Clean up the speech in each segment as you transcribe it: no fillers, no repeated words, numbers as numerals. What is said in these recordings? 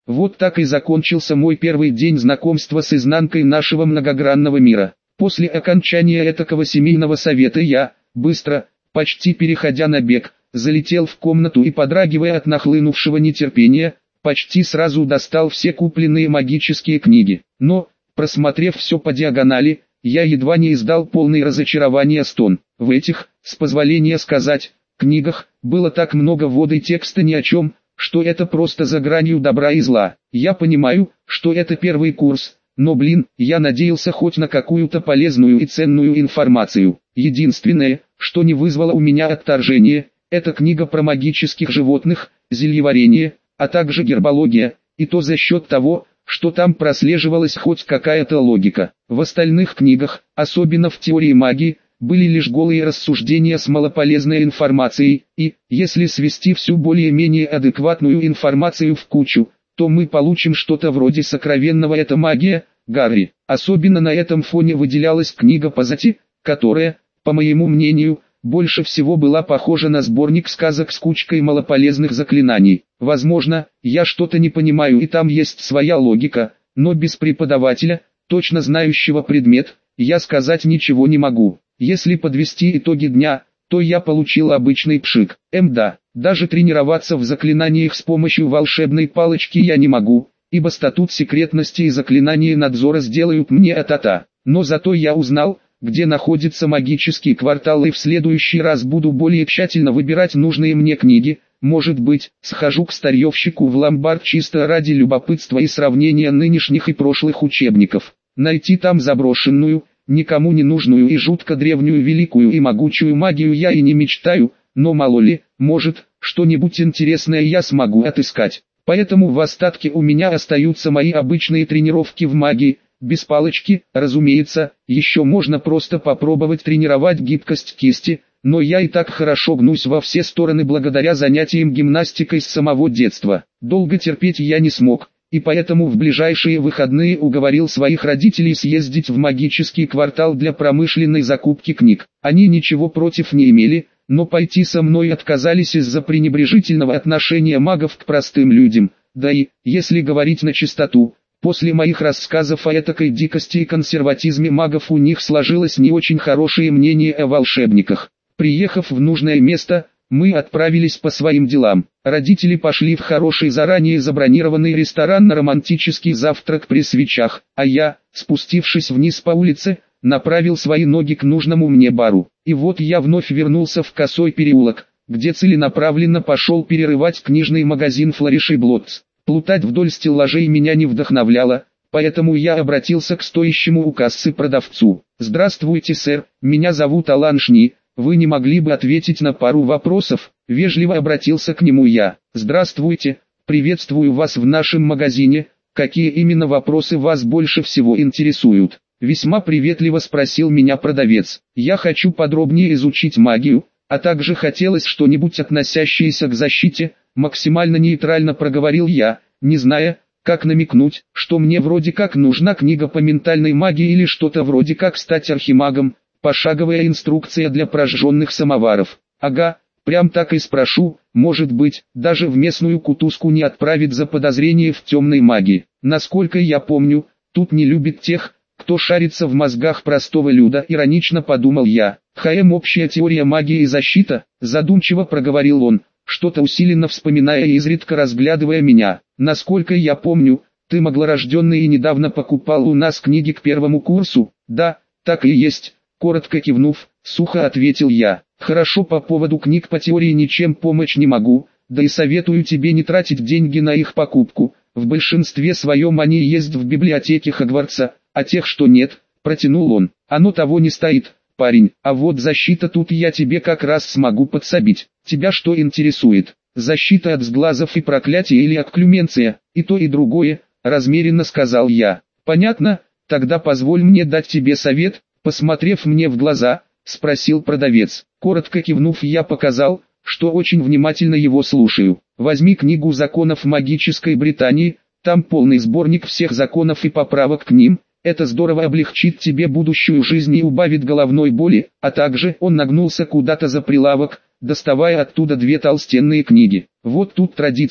Вот так и закончился мой первый день знакомства с изнанкой нашего многогранного мира. После окончания этакого семейного совета я, быстро, почти переходя на бег, залетел в комнату и, подрагивая от нахлынувшего нетерпения, почти сразу достал все купленные магические книги. Но, просмотрев все по диагонали, я едва не издал полный разочарования стон. В этих, с позволения сказать, книгах, было так много ввода и текста ни о чем, что это просто за гранью добра и зла. Я понимаю, что это первый курс, но я надеялся хоть на какую-то полезную и ценную информацию. Единственное, что не вызвало у меня отторжения, это книга про магических животных, зельеварение, а также гербология, и то за счет того, что там прослеживалась хоть какая-то логика. В остальных книгах, особенно в теории магии, были лишь голые рассуждения с малополезной информацией, и, если свести всю более-менее адекватную информацию в кучу, то мы получим что-то вроде сокровенного «Это магия, Гарри». Особенно на этом фоне выделялась книга по Зати, которая, по моему мнению, больше всего была похожа на сборник сказок с кучкой малополезных заклинаний. Возможно, я что-то не понимаю и там есть своя логика, но без преподавателя, точно знающего предмет, я сказать ничего не могу. Если подвести итоги дня, то я получил обычный пшик. Да, даже тренироваться в заклинаниях с помощью волшебной палочки я не могу, ибо статут секретности и заклинания надзора сделают мне а-та-та. Но зато я узнал, где находится магический квартал, и в следующий раз буду более тщательно выбирать нужные мне книги. Может быть, схожу к старьевщику в ломбард чисто ради любопытства и сравнения нынешних и прошлых учебников. Найти там заброшенную, никому не нужную и жутко древнюю великую и могучую магию я и не мечтаю, но мало ли, может, что-нибудь интересное я смогу отыскать. Поэтому в остатке у меня остаются мои обычные тренировки в магии. Без палочки, разумеется, еще можно просто попробовать тренировать гибкость кисти, но я и так хорошо гнусь во все стороны благодаря занятиям гимнастикой с самого детства. Долго терпеть я не смог, и поэтому в ближайшие выходные уговорил своих родителей съездить в магический квартал для промышленной закупки книг. Они ничего против не имели, но пойти со мной отказались из-за пренебрежительного отношения магов к простым людям. Да и, если говорить на чистоту, после моих рассказов о этакой дикости и консерватизме магов у них сложилось не очень хорошее мнение о волшебниках. Приехав в нужное место, мы отправились по своим делам. Родители пошли в хороший заранее забронированный ресторан на романтический завтрак при свечах, а я, спустившись вниз по улице, направил свои ноги к нужному мне бару. И вот я вновь вернулся в Косой переулок, где целенаправленно пошел перерывать книжный магазин «Флориш и Блотс». Плутать вдоль стеллажей меня не вдохновляло, поэтому я обратился к стоящему у кассы продавцу. «Здравствуйте, сэр, меня зовут Алан Шни, вы не могли бы ответить на пару вопросов?» Вежливо обратился к нему я. «Здравствуйте, приветствую вас в нашем магазине, какие именно вопросы вас больше всего интересуют?» Весьма приветливо спросил меня продавец. «Я хочу подробнее изучить магию, а также хотелось что-нибудь относящееся к защите», максимально нейтрально проговорил я, не зная, как намекнуть, что мне вроде как нужна книга по ментальной магии или что-то вроде как стать архимагом, пошаговая инструкция для прожженных самоваров. Ага, прям так и спрошу, может быть, даже в местную кутузку не отправит за подозрение в темной магии. Насколько я помню, тут не любит тех, кто шарится в мозгах простого люда, иронично подумал я. Общая теория магии и защита, задумчиво проговорил он, что-то усиленно вспоминая и изредка разглядывая меня. Насколько я помню, ты маглорожденный и недавно покупал у нас книги к первому курсу? Да, так и есть, коротко кивнув, сухо ответил я. Хорошо, по поводу книг по теории ничем помочь не могу, да и советую тебе не тратить деньги на их покупку. В большинстве своем они есть в библиотеке Хогвартса, а тех, что нет, протянул он, оно того не стоит, парень. А вот защита тут я тебе как раз смогу подсобить. Тебя что интересует? Защита от сглазов и проклятия или окклюменция? И то и другое, размеренно сказал я. Понятно, тогда позволь мне дать тебе совет. Посмотрев мне в глаза, спросил продавец. Коротко кивнув, я показал, что очень внимательно его слушаю. Возьми книгу законов магической Британии, там полный сборник всех законов и поправок к ним. Это здорово облегчит тебе будущую жизнь и убавит головной боли, а также он нагнулся куда-то за прилавок, доставая оттуда две толстенные книги. Вот тут традиции,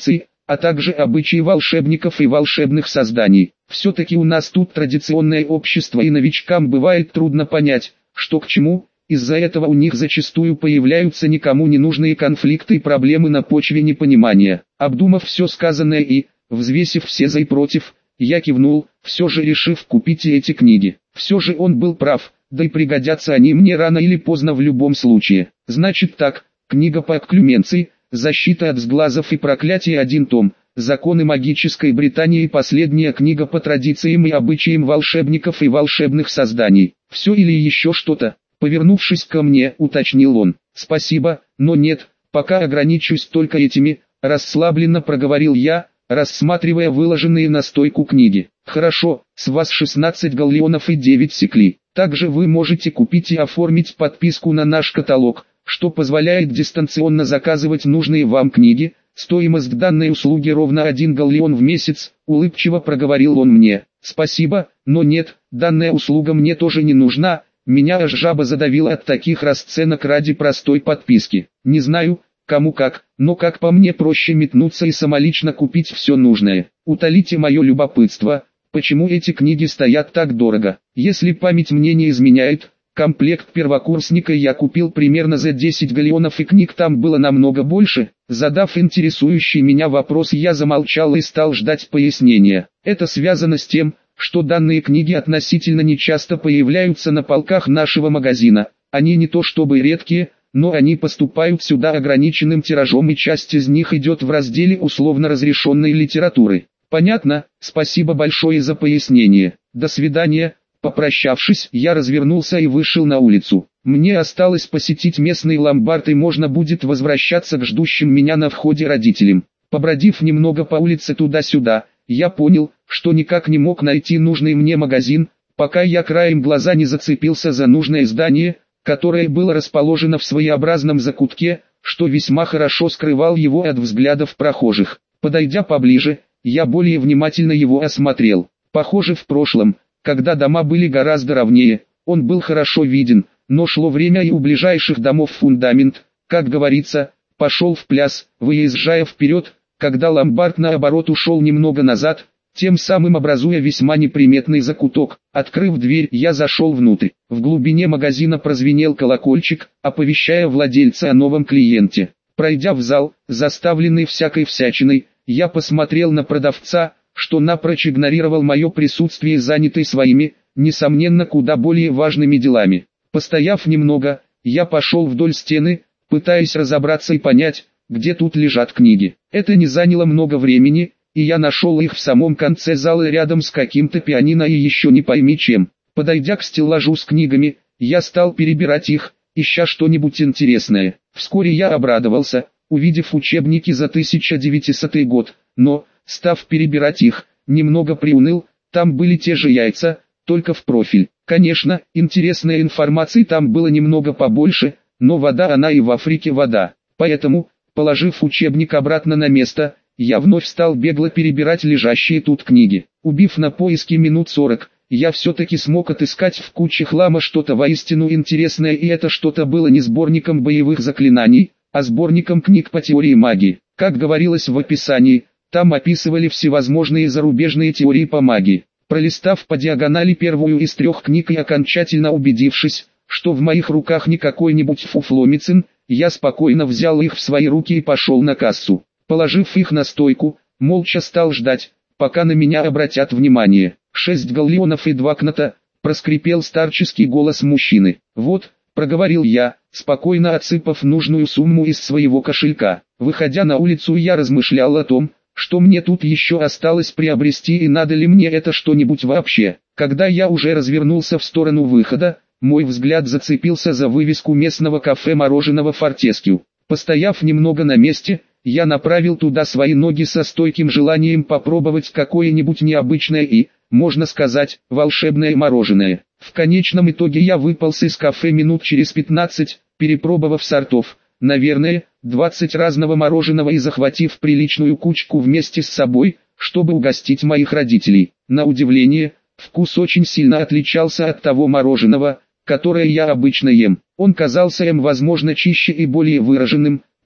а также обычаи волшебников и волшебных созданий. Все-таки у нас тут традиционное общество, и новичкам бывает трудно понять, что к чему. Из-за этого у них зачастую появляются никому не нужные конфликты и проблемы на почве непонимания. Обдумав все сказанное и, взвесив все за и против, я кивнул, все же решив купить и эти книги. Все же он был прав, да и пригодятся они мне рано или поздно в любом случае. Значит так, книга по окклюменции, защита от сглазов и проклятий, 1 том, законы магической Британии и последняя книга по традициям и обычаям волшебников и волшебных созданий. Все или еще что-то? Повернувшись ко мне, уточнил он. Спасибо, но нет, пока ограничусь только этими, расслабленно проговорил я, рассматривая выложенные на стойку книги. Хорошо, с вас 16 галлеонов и 9 секлей. Также вы можете купить и оформить подписку на наш каталог, что позволяет дистанционно заказывать нужные вам книги. Стоимость данной услуги ровно 1 галлеон в месяц, улыбчиво проговорил он мне. Спасибо, но нет, данная услуга мне тоже не нужна. Меня аж жаба задавила от таких расценок ради простой подписки. Не знаю, кому как, но как по мне проще метнуться и самолично купить все нужное. Утолите мое любопытство, почему эти книги стоят так дорого. Если память мне не изменяет, комплект первокурсника я купил примерно за 10 галлеонов, и книг там было намного больше. Задав интересующий меня вопрос, я замолчал и стал ждать пояснения. Это связано с тем, что данные книги относительно нечасто появляются на полках нашего магазина. Они не то чтобы редкие, но они поступают сюда ограниченным тиражом, и часть из них идет в разделе условно разрешенной литературы. Понятно, спасибо большое за пояснение. До свидания. Попрощавшись, я развернулся и вышел на улицу. Мне осталось посетить местный ломбард, и можно будет возвращаться к ждущим меня на входе родителям. Побродив немного по улице туда-сюда, я понял, что никак не мог найти нужный мне магазин, пока я краем глаза не зацепился за нужное здание, которое было расположено в своеобразном закутке, что весьма хорошо скрывал его от взглядов прохожих. Подойдя поближе, я более внимательно его осмотрел. Похоже, в прошлом, когда дома были гораздо ровнее, он был хорошо виден, но шло время, и у ближайших домов фундамент, как говорится, пошел в пляс, выезжая вперед, когда ломбард наоборот ушел немного назад, тем самым образуя весьма неприметный закуток. Открыв дверь, я зашел внутрь. В глубине магазина прозвенел колокольчик, оповещая владельца о новом клиенте. Пройдя в зал, заставленный всякой всячиной, я посмотрел на продавца, что напрочь игнорировал мое присутствие, занятый своими, несомненно, куда более важными делами. Постояв немного, я пошел вдоль стены, пытаясь разобраться и понять, где тут лежат книги. Это не заняло много времени, и я нашел их в самом конце зала рядом с каким-то пианино и еще не пойми чем. Подойдя к стеллажу с книгами, я стал перебирать их, ища что-нибудь интересное. Вскоре я обрадовался, увидев учебники за 1900 год, но, став перебирать их, немного приуныл. Там были те же яйца, только в профиль. Конечно, интересной информации там было немного побольше, но вода она и в Африке вода. Поэтому, положив учебник обратно на место, я вновь стал бегло перебирать лежащие тут книги. Убив на поиски минут 40, я все-таки смог отыскать в куче хлама что-то воистину интересное, и это что-то было не сборником боевых заклинаний, а сборником книг по теории магии. Как говорилось в описании, там описывали всевозможные зарубежные теории по магии. Пролистав по диагонали первую из 3 книг и окончательно убедившись, что в моих руках не какой-нибудь фуфломицин, я спокойно взял их в свои руки и пошел на кассу. Положив их на стойку, молча стал ждать, пока на меня обратят внимание. 6 галлеонов и 2 кната, проскрипел старческий голос мужчины. Вот, проговорил я, спокойно отсыпав нужную сумму из своего кошелька. Выходя на улицу, я размышлял о том, что мне тут еще осталось приобрести и надо ли мне это что-нибудь вообще. Когда я уже развернулся в сторону выхода, мой взгляд зацепился за вывеску местного кафе мороженого «Фортескью». Постояв немного на месте, я направил туда свои ноги со стойким желанием попробовать какое-нибудь необычное и, можно сказать, волшебное мороженое. В конечном итоге я выполз из кафе минут через 15, перепробовав сортов, наверное, 20 разного мороженого и захватив приличную кучку вместе с собой, чтобы угостить моих родителей. На удивление, вкус очень сильно отличался от того мороженого, которое я обычно ем. Он казался им, возможно, чище и более выраженным,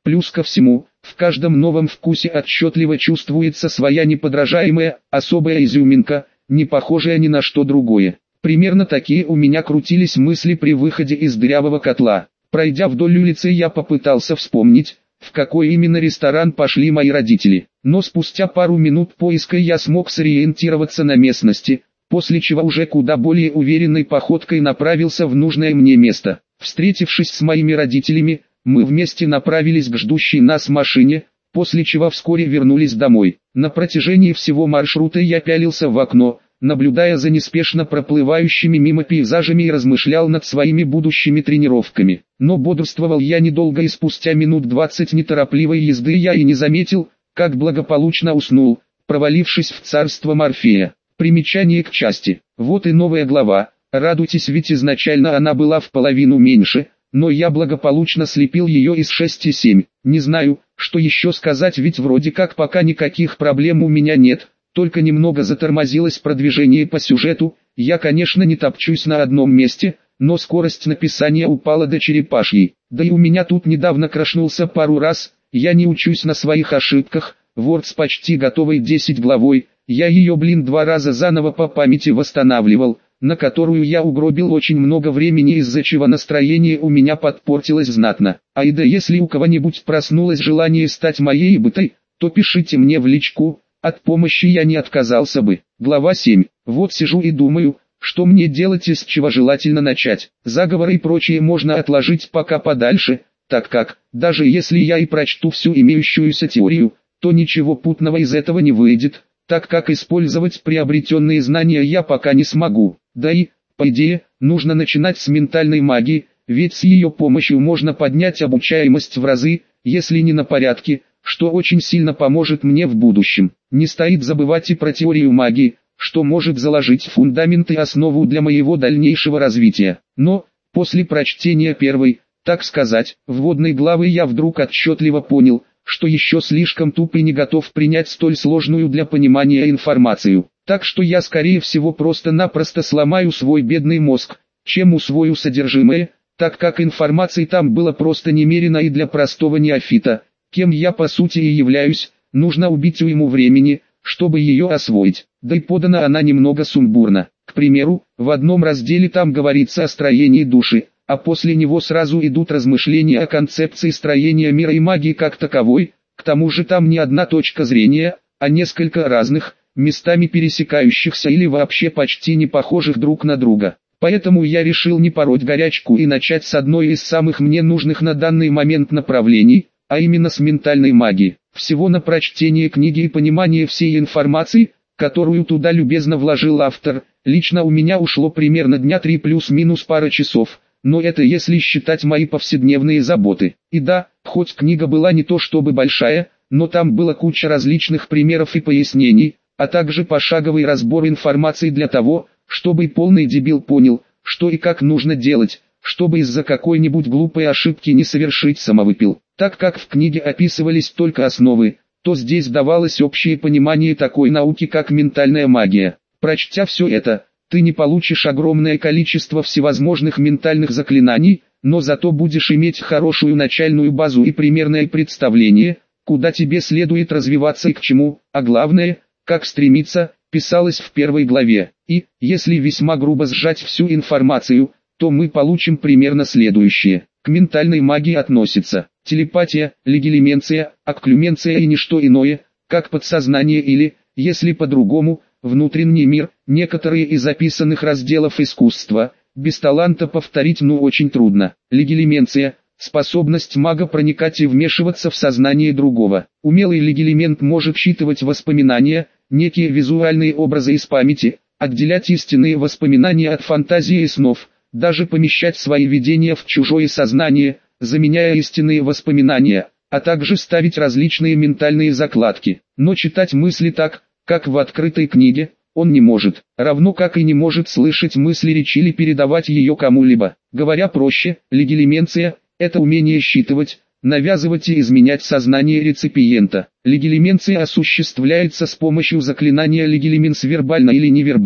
Плюс ко всему, в каждом новом вкусе отчетливо чувствуется своя неподражаемая, особая изюминка, не похожая ни на что другое. Примерно такие у меня крутились мысли при выходе из дырявого котла. Пройдя вдоль улицы, я попытался вспомнить, в какой именно ресторан пошли мои родители. Но спустя пару минут поиска я смог сориентироваться на местности, после чего уже куда более уверенной походкой направился в нужное мне место. Встретившись с моими родителями, мы вместе направились к ждущей нас машине, после чего вскоре вернулись домой. На протяжении всего маршрута я пялился в окно, наблюдая за неспешно проплывающими мимо пейзажами и размышлял над своими будущими тренировками. Но бодрствовал я недолго, и спустя минут 20 неторопливой езды я и не заметил, как благополучно уснул, провалившись в царство Морфея. Примечание к части. Вот и новая глава. Радуйтесь, ведь изначально она была в половину меньше, но я благополучно слепил ее из 6,7. Не знаю, что еще сказать, ведь вроде как пока никаких проблем у меня нет, только немного затормозилось продвижение по сюжету. Я, конечно, не топчусь на одном месте, но скорость написания упала до черепашьей. Да и у меня тут недавно крашнулся пару раз, я не учусь на своих ошибках. Word с почти готовой 10 главой, я ее, 2 раза заново по памяти восстанавливал, на которую я угробил очень много времени, из-за чего настроение у меня подпортилось знатно. А и да, если у кого-нибудь проснулось желание стать моей бытой, то пишите мне в личку, от помощи я не отказался бы. Глава 7. Вот сижу и думаю, что мне делать и с чего желательно начать. Заговоры и прочее можно отложить пока подальше, так как, даже если я и прочту всю имеющуюся теорию, то ничего путного из этого не выйдет, так как использовать приобретенные знания я пока не смогу. Да и, по идее, нужно начинать с ментальной магии, ведь с ее помощью можно поднять обучаемость в разы, если не на порядке, что очень сильно поможет мне в будущем. Не стоит забывать и про теорию магии, что может заложить фундамент и основу для моего дальнейшего развития. Но, после прочтения первой, так сказать, вводной главы, я вдруг отчетливо понял, что еще слишком туп и не готов принять столь сложную для понимания информацию. Так что я, скорее всего, просто-напросто сломаю свой бедный мозг, чем усвою содержимое, так как информации там было просто немерено, и для простого неофита, кем я по сути и являюсь, нужно убить уйму времени, чтобы ее освоить. Да и подана она немного сумбурно. К примеру, в одном разделе там говорится о строении души, а после него сразу идут размышления о концепции строения мира и магии как таковой. К тому же там не одна точка зрения, а несколько разных, местами пересекающихся или вообще почти не похожих друг на друга. Поэтому я решил не пороть горячку и начать с одной из самых мне нужных на данный момент направлений, а именно с ментальной магии. Всего на прочтение книги и понимание всей информации, которую туда любезно вложил автор, лично у меня ушло примерно дня 3 плюс-минус пара часов, но это если считать мои повседневные заботы. И да, хоть книга была не то чтобы большая, но там была куча различных примеров и пояснений, а также пошаговый разбор информации для того, чтобы полный дебил понял, что и как нужно делать, чтобы из-за какой-нибудь глупой ошибки не совершить самовыпил. Так как в книге описывались только основы, то здесь давалось общее понимание такой науки, как ментальная магия. Прочтя все это, ты не получишь огромное количество всевозможных ментальных заклинаний, но зато будешь иметь хорошую начальную базу и примерное представление, куда тебе следует развиваться и к чему, а главное, как стремиться, писалось в первой главе. И, если весьма грубо сжать всю информацию, то мы получим примерно следующее. К ментальной магии относятся телепатия, легилименция, окклюменция и ничто иное, как подсознание или, если по-другому, внутренний мир. Некоторые из описанных разделов искусства, без таланта повторить очень трудно. Легилименция – способность мага проникать и вмешиваться в сознание другого. Умелый легилимент может считывать воспоминания, некие визуальные образы из памяти, отделять истинные воспоминания от фантазии и снов, даже помещать свои видения в чужое сознание, заменяя истинные воспоминания, а также ставить различные ментальные закладки. Но читать мысли так, как в открытой книге, он не может, равно как и не может слышать мысли речи или передавать ее кому-либо. Говоря проще, легилименция – это умение считывать, навязывать и изменять сознание реципиента. Легилименция осуществляется с помощью заклинания легилименс вербально или невербально.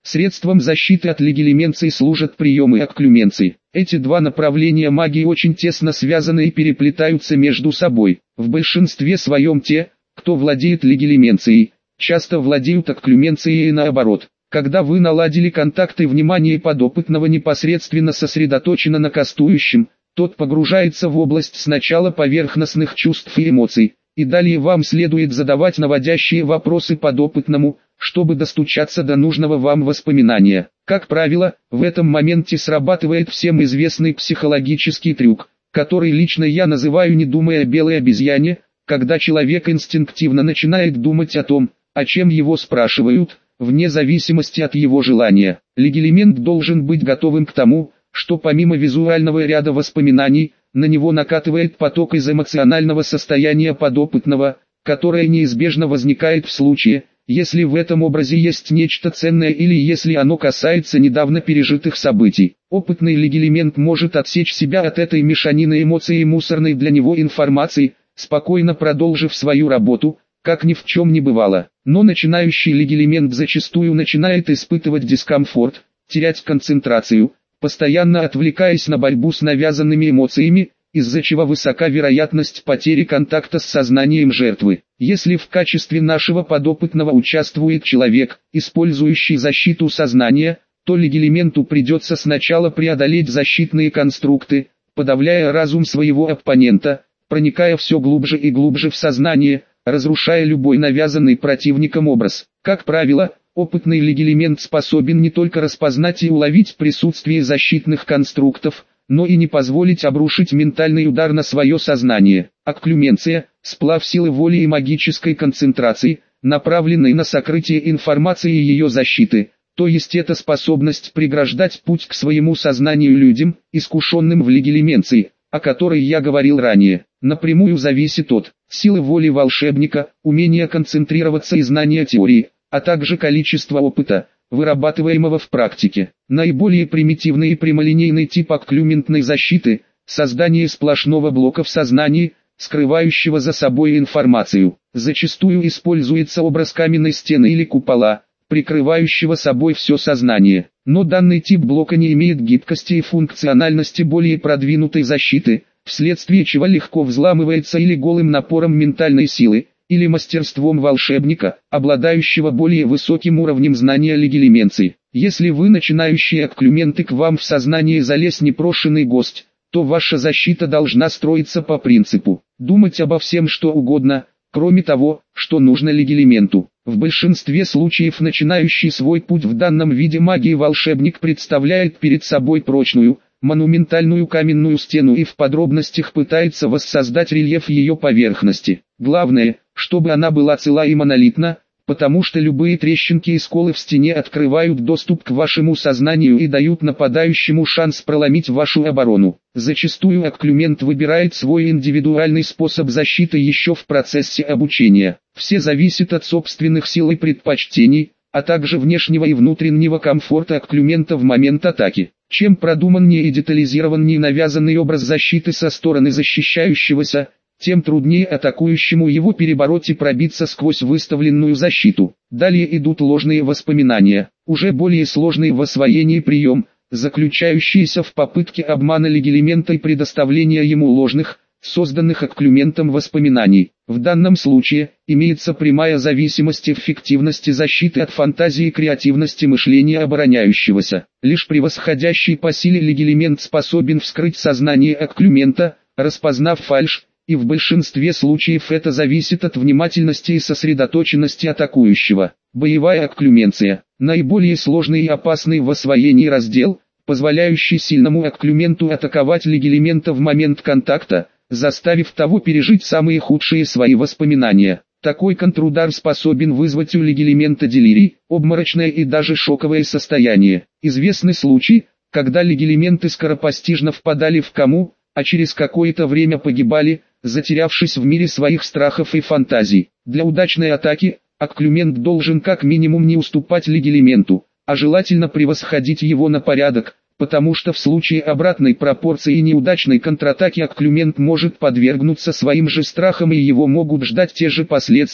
Средством защиты от легилименции служат приемы окклюменции. Эти два направления магии очень тесно связаны и переплетаются между собой. В большинстве своем те, кто владеет легилименцией, часто владеют окклюменцией и наоборот. Когда вы наладили контакт и внимание подопытного непосредственно сосредоточено на кастующем, тот погружается в область сначала поверхностных чувств и эмоций, и далее вам следует задавать наводящие вопросы подопытному, чтобы достучаться до нужного вам воспоминания. Как правило, в этом моменте срабатывает всем известный психологический трюк, который лично я называю «не думая о белой обезьяне», когда человек инстинктивно начинает думать о том, о чем его спрашивают, вне зависимости от его желания. Легилимент должен быть готовым к тому, что помимо визуального ряда воспоминаний, на него накатывает поток из эмоционального состояния подопытного, которое неизбежно возникает в случае, если в этом образе есть нечто ценное или если оно касается недавно пережитых событий. Опытный легилимент может отсечь себя от этой мешанины эмоций и мусорной для него информации, спокойно продолжив свою работу, как ни в чем не бывало. Но начинающий легилимент зачастую начинает испытывать дискомфорт, терять концентрацию, постоянно отвлекаясь на борьбу с навязанными эмоциями, из-за чего высока вероятность потери контакта с сознанием жертвы. Если в качестве нашего подопытного участвует человек, использующий защиту сознания, то легилименту придется сначала преодолеть защитные конструкты, подавляя разум своего оппонента, проникая все глубже и глубже в сознание, разрушая любой навязанный противником образ. Как правило, опытный легилимент способен не только распознать и уловить присутствие защитных конструктов, но и не позволить обрушить ментальный удар на свое сознание. Окклюменция – сплав силы воли и магической концентрации, направленной на сокрытие информации и ее защиты, то есть это способность преграждать путь к своему сознанию людям, искушенным в легилименции, о которой я говорил ранее, напрямую зависит от силы воли волшебника, умения концентрироваться и знания теории, а также количества опыта, вырабатываемого в практике. Наиболее примитивный и прямолинейный тип окклюментной защиты – создание сплошного блока в сознании, скрывающего за собой информацию. Зачастую используется образ каменной стены или купола, прикрывающего собой все сознание. Но данный тип блока не имеет гибкости и функциональности более продвинутой защиты, вследствие чего легко взламывается или голым напором ментальной силы, или мастерством волшебника, обладающего более высоким уровнем знания легилименции. Если вы начинающий окклюмент и к вам в сознание залез непрошенный гость, то ваша защита должна строиться по принципу «думать обо всем что угодно», кроме того, что нужно легилименту. В большинстве случаев начинающий свой путь в данном виде магии волшебник представляет перед собой прочную, монументальную каменную стену и в подробностях пытается воссоздать рельеф ее поверхности. Главное, чтобы она была цела и монолитна, потому что любые трещинки и сколы в стене открывают доступ к вашему сознанию и дают нападающему шанс проломить вашу оборону. Зачастую окклюмент выбирает свой индивидуальный способ защиты еще в процессе обучения. Все зависит от собственных сил и предпочтений, а также внешнего и внутреннего комфорта окклюмента в момент атаки. Чем продуманнее и детализированнее навязанный образ защиты со стороны защищающегося, тем труднее атакующему его перебороть и пробиться сквозь выставленную защиту. Далее идут ложные воспоминания, уже более сложный в освоении прием, заключающийся в попытке обмана легилимента и предоставления ему ложных, созданных окклюментом воспоминаний. В данном случае, имеется прямая зависимость эффективности защиты от фантазии и креативности мышления обороняющегося. Лишь превосходящий по силе легилимент способен вскрыть сознание окклюмента, распознав фальшь, и в большинстве случаев это зависит от внимательности и сосредоточенности атакующего. Боевая окклюменция – наиболее сложный и опасный в освоении раздел, позволяющий сильному окклюменту атаковать легилимента в момент контакта, заставив того пережить самые худшие свои воспоминания. Такой контрудар способен вызвать у легилимента делирий, обморочное и даже шоковое состояние. Известны случаи, когда легилименты скоропостижно впадали в кому, а через какое-то время погибали, затерявшись в мире своих страхов и фантазий. Для удачной атаки, окклюмент должен как минимум не уступать легилименту, а желательно превосходить его на порядок, потому что в случае обратной пропорции и неудачной контратаки окклюмент может подвергнуться своим же страхам и его могут ждать те же последствия,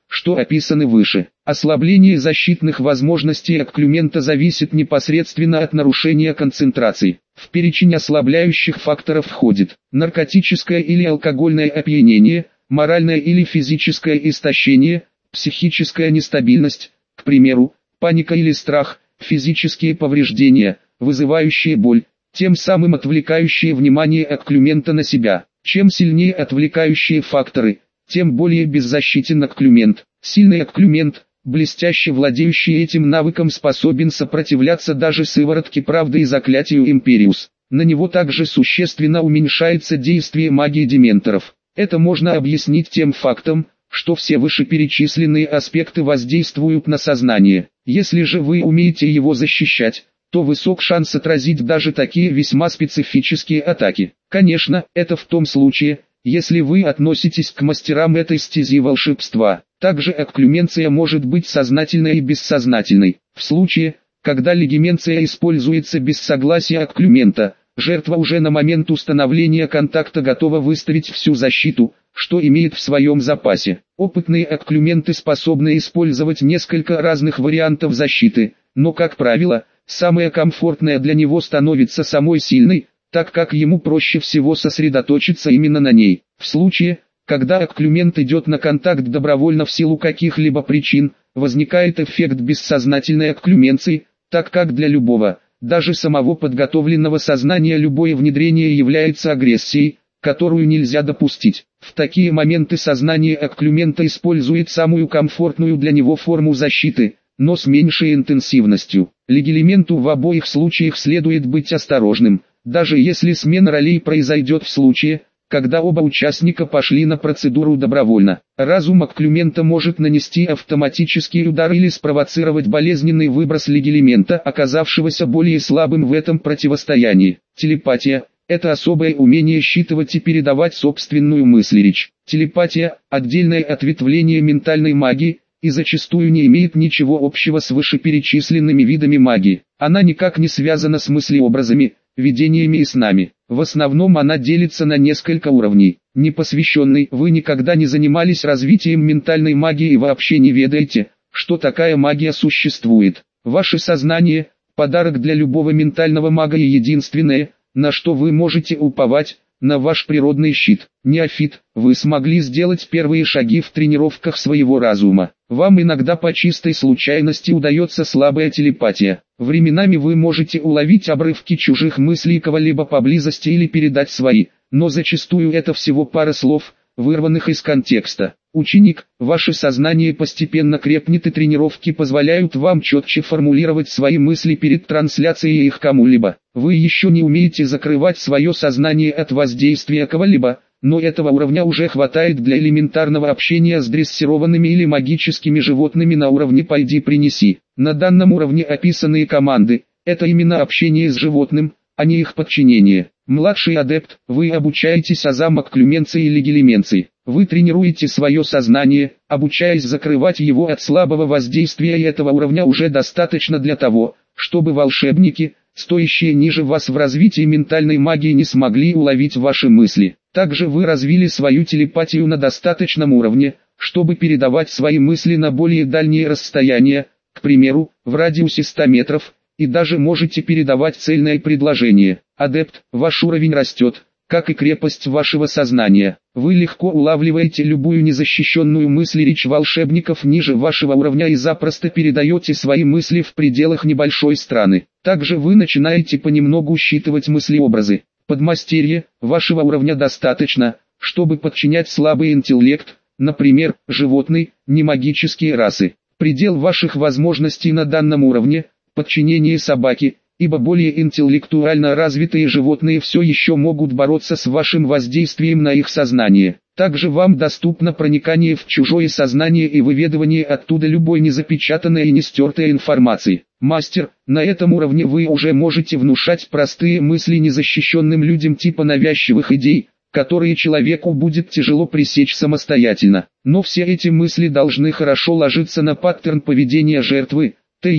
что описаны выше. Ослабление защитных возможностей окклюмента зависит непосредственно от нарушения концентрации. В перечень ослабляющих факторов входит наркотическое или алкогольное опьянение, моральное или физическое истощение, психическая нестабильность, к примеру, паника или страх, физические повреждения, вызывающие боль, тем самым отвлекающие внимание окклюмента на себя. Чем сильнее отвлекающие факторы, тем более беззащитен окклюмент. Сильный окклюмент, блестяще владеющий этим навыком, способен сопротивляться даже сыворотке правды и заклятию Империус. На него также существенно уменьшается действие магии дементоров. Это можно объяснить тем фактом, что все вышеперечисленные аспекты воздействуют на сознание. Если же вы умеете его защищать, то высок шанс отразить даже такие весьма специфические атаки. Конечно, это в том случае, если вы относитесь к мастерам этой стези волшебства. Также окклюменция может быть сознательной и бессознательной. В случае, когда легименция используется без согласия окклюмента, жертва уже на момент установления контакта готова выставить всю защиту, что имеет в своем запасе. Опытные окклюменты способны использовать несколько разных вариантов защиты, но, как правило, самое комфортное для него становится самой сильной, так как ему проще всего сосредоточиться именно на ней. В случае, когда окклюмент идет на контакт добровольно в силу каких-либо причин, возникает эффект бессознательной окклюменции, так как для любого, даже самого подготовленного сознания, любое внедрение является агрессией, которую нельзя допустить. В такие моменты сознание окклюмента использует самую комфортную для него форму защиты, но с меньшей интенсивностью. Легилименту в обоих случаях следует быть осторожным, даже если смена ролей произойдет в случае, когда оба участника пошли на процедуру добровольно. Разум окклюмента может нанести автоматический удар или спровоцировать болезненный выброс легилимента, оказавшегося более слабым в этом противостоянии. Телепатия – это особое умение считывать и передавать собственную мысль-речь. Телепатия – отдельное ответвление ментальной магии, и зачастую не имеет ничего общего с вышеперечисленными видами магии. Она никак не связана с мыслеобразами, видениями и снами. В основном она делится на несколько уровней. Непосвященный, вы никогда не занимались развитием ментальной магии и вообще не ведаете, что такая магия существует. Ваше сознание – подарок для любого ментального мага и единственное, на что вы можете уповать, на ваш природный щит. Неофит, вы смогли сделать первые шаги в тренировках своего разума. Вам иногда по чистой случайности удается слабая телепатия. Временами вы можете уловить обрывки чужих мыслей кого-либо поблизости или передать свои, но зачастую это всего пара слов, вырванных из контекста. Ученик, ваше сознание постепенно крепнет и тренировки позволяют вам четче формулировать свои мысли перед трансляцией их кому-либо. Вы еще не умеете закрывать свое сознание от воздействия кого-либо, но этого уровня уже хватает для элементарного общения с дрессированными или магическими животными на уровне «пойди принеси». На данном уровне описанные команды – это именно общение с животным, а не их подчинение. Младший адепт, вы обучаетесь азам окклюменции и легилименции. Вы тренируете свое сознание, обучаясь закрывать его от слабого воздействия, и этого уровня уже достаточно для того, чтобы волшебники, стоящие ниже вас в развитии ментальной магии, не смогли уловить ваши мысли. Также вы развили свою телепатию на достаточном уровне, чтобы передавать свои мысли на более дальние расстояния, к примеру, в радиусе 100 метров, и даже можете передавать цельное предложение. Адепт, ваш уровень растет, как и крепость вашего сознания. Вы легко улавливаете любую незащищенную мысль-речь волшебников ниже вашего уровня и запросто передаете свои мысли в пределах небольшой страны. Также вы начинаете понемногу считывать мыслеобразы. Подмастерье, вашего уровня достаточно, чтобы подчинять слабый интеллект, например, животный, немагические расы. Предел ваших возможностей на данном уровне – подчинение собаки, ибо более интеллектуально развитые животные все еще могут бороться с вашим воздействием на их сознание. Также вам доступно проникание в чужое сознание и выведывание оттуда любой незапечатанной и не стертой информации. Мастер, на этом уровне вы уже можете внушать простые мысли незащищенным людям типа навязчивых идей, которые человеку будет тяжело пресечь самостоятельно. Но все эти мысли должны хорошо ложиться на паттерн поведения жертвы.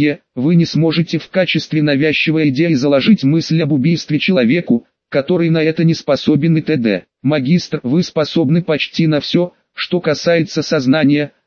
Вы не сможете в качестве навязчивой идеи заложить мысль об убийстве человеку, который на это не способен и т.д. Магистр, вы способны почти на все, что касается сознания,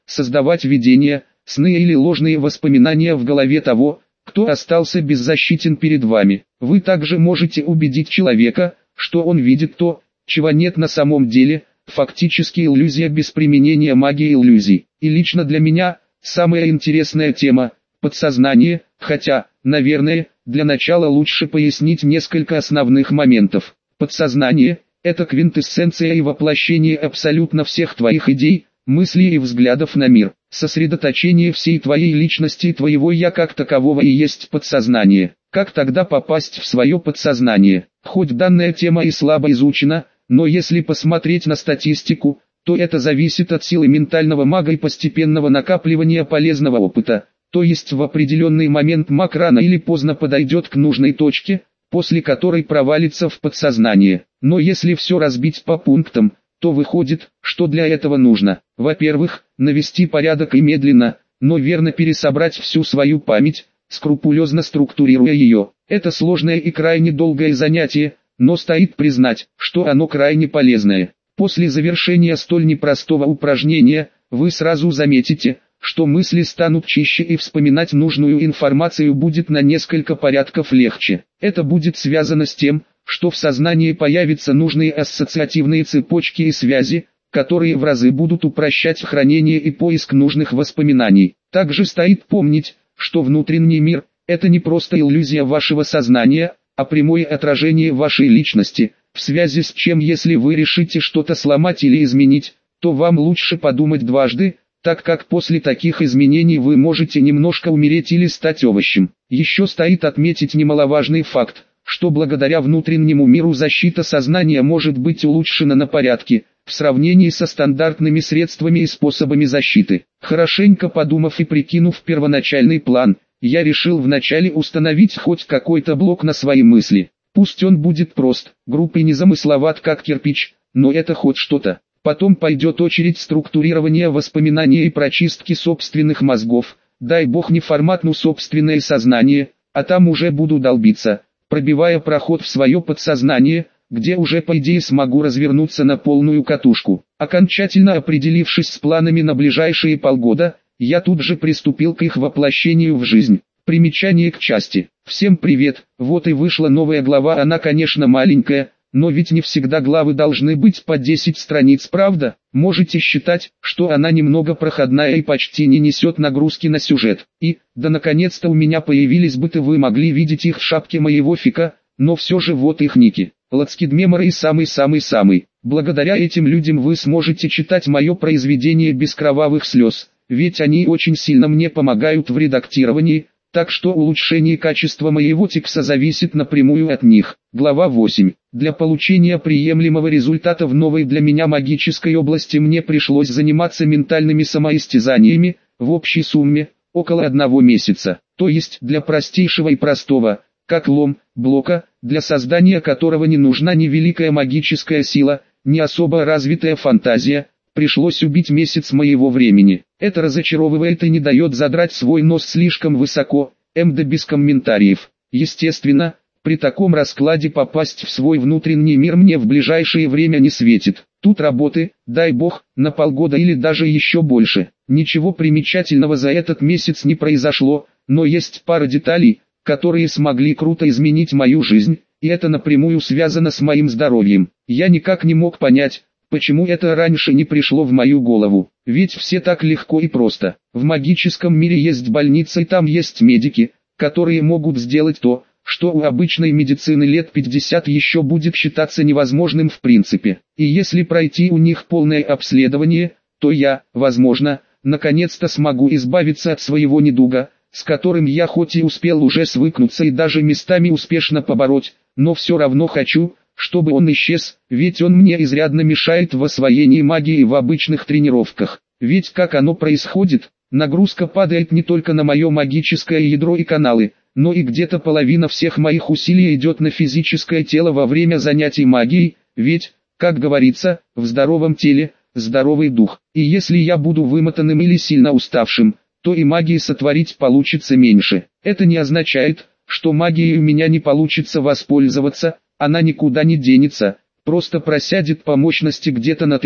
создавать видения, сны или ложные воспоминания в голове того, кто остался беззащитен перед вами. Вы также можете убедить человека, что он видит то, чего нет на самом деле, фактически иллюзия без применения магии иллюзий. И лично для меня, самая интересная тема – подсознание, хотя, наверное, для начала лучше пояснить несколько основных моментов. Подсознание – это квинтэссенция и воплощение абсолютно всех твоих идей, мыслей и взглядов на мир. Сосредоточение всей твоей личности и твоего «я» как такового и есть подсознание. Как тогда попасть в свое подсознание? Хоть данная тема и слабо изучена, но если посмотреть на статистику, то это зависит от силы ментального мага и постепенного накапливания полезного опыта. То есть в определенный момент маг рано или поздно подойдет к нужной точке, после которой провалится в подсознание. Но если все разбить по пунктам, то выходит, что для этого нужно, во-первых, навести порядок и медленно, но верно пересобрать всю свою память, скрупулезно структурируя ее. Это сложное и крайне долгое занятие, но стоит признать, что оно крайне полезное. После завершения столь непростого упражнения, вы сразу заметите, что мысли станут чище и вспоминать нужную информацию будет на несколько порядков легче. Это будет связано с тем, что в сознании появятся нужные ассоциативные цепочки и связи, которые в разы будут упрощать хранение и поиск нужных воспоминаний. Также стоит помнить, что внутренний мир – это не просто иллюзия вашего сознания, а прямое отражение вашей личности, в связи с чем если вы решите что-то сломать или изменить, то вам лучше подумать дважды, так как после таких изменений вы можете немножко умереть или стать овощем. Еще стоит отметить немаловажный факт, что благодаря внутреннему миру защита сознания может быть улучшена на порядке, в сравнении со стандартными средствами и способами защиты. Хорошенько подумав и прикинув первоначальный план, я решил вначале установить хоть какой-то блок на свои мысли. Пусть он будет прост, груб и незамысловат как кирпич, но это хоть что-то. Потом пойдет очередь структурирования воспоминаний и прочистки собственных мозгов, дай бог не форматну собственное сознание, а там уже буду долбиться, пробивая проход в свое подсознание, где уже по идее смогу развернуться на полную катушку. Окончательно определившись с планами на ближайшие полгода, я тут же приступил к их воплощению в жизнь. Примечание к части. Всем привет, вот и вышла новая глава, она конечно маленькая, но ведь не всегда главы должны быть по 10 страниц, правда? Можете считать, что она немного проходная и почти не несет нагрузки на сюжет. И, да наконец-то у меня появились быты, вы могли видеть их в шапке моего фика, но все же вот их ники. Лацкидмеморы и самый-самый-самый. Благодаря этим людям вы сможете читать мое произведение без кровавых слез, ведь они очень сильно мне помогают в редактировании, так что улучшение качества моего текста зависит напрямую от них. Глава 8. Для получения приемлемого результата в новой для меня магической области мне пришлось заниматься ментальными самоистязаниями, в общей сумме, около 1 месяца. То есть для простейшего и простого, как лом, блока, для создания которого не нужна ни великая магическая сила, ни особо развитая фантазия, пришлось убить месяц моего времени. Это разочаровывает и не дает задрать свой нос слишком высоко, МД без комментариев. Естественно, при таком раскладе попасть в свой внутренний мир мне в ближайшее время не светит. Тут работы, дай бог, на полгода или даже еще больше. Ничего примечательного за этот месяц не произошло, но есть пара деталей, которые смогли круто изменить мою жизнь, и это напрямую связано с моим здоровьем. Я никак не мог понять, почему это раньше не пришло в мою голову, ведь все так легко и просто. В магическом мире есть больница и там есть медики, которые могут сделать то, что у обычной медицины лет 50 еще будет считаться невозможным в принципе. И если пройти у них полное обследование, то я, возможно, наконец-то смогу избавиться от своего недуга, с которым я хоть и успел уже свыкнуться и даже местами успешно побороть, но все равно хочу, чтобы он исчез, ведь он мне изрядно мешает в освоении магии в обычных тренировках. Ведь как оно происходит, нагрузка падает не только на мое магическое ядро и каналы, но и где-то половина всех моих усилий идет на физическое тело во время занятий магией, ведь, как говорится, в здоровом теле, здоровый дух. И если я буду вымотанным или сильно уставшим, то и магии сотворить получится меньше. Это не означает, что магией у меня не получится воспользоваться, она никуда не денется, просто просядет по мощности где-то на треть,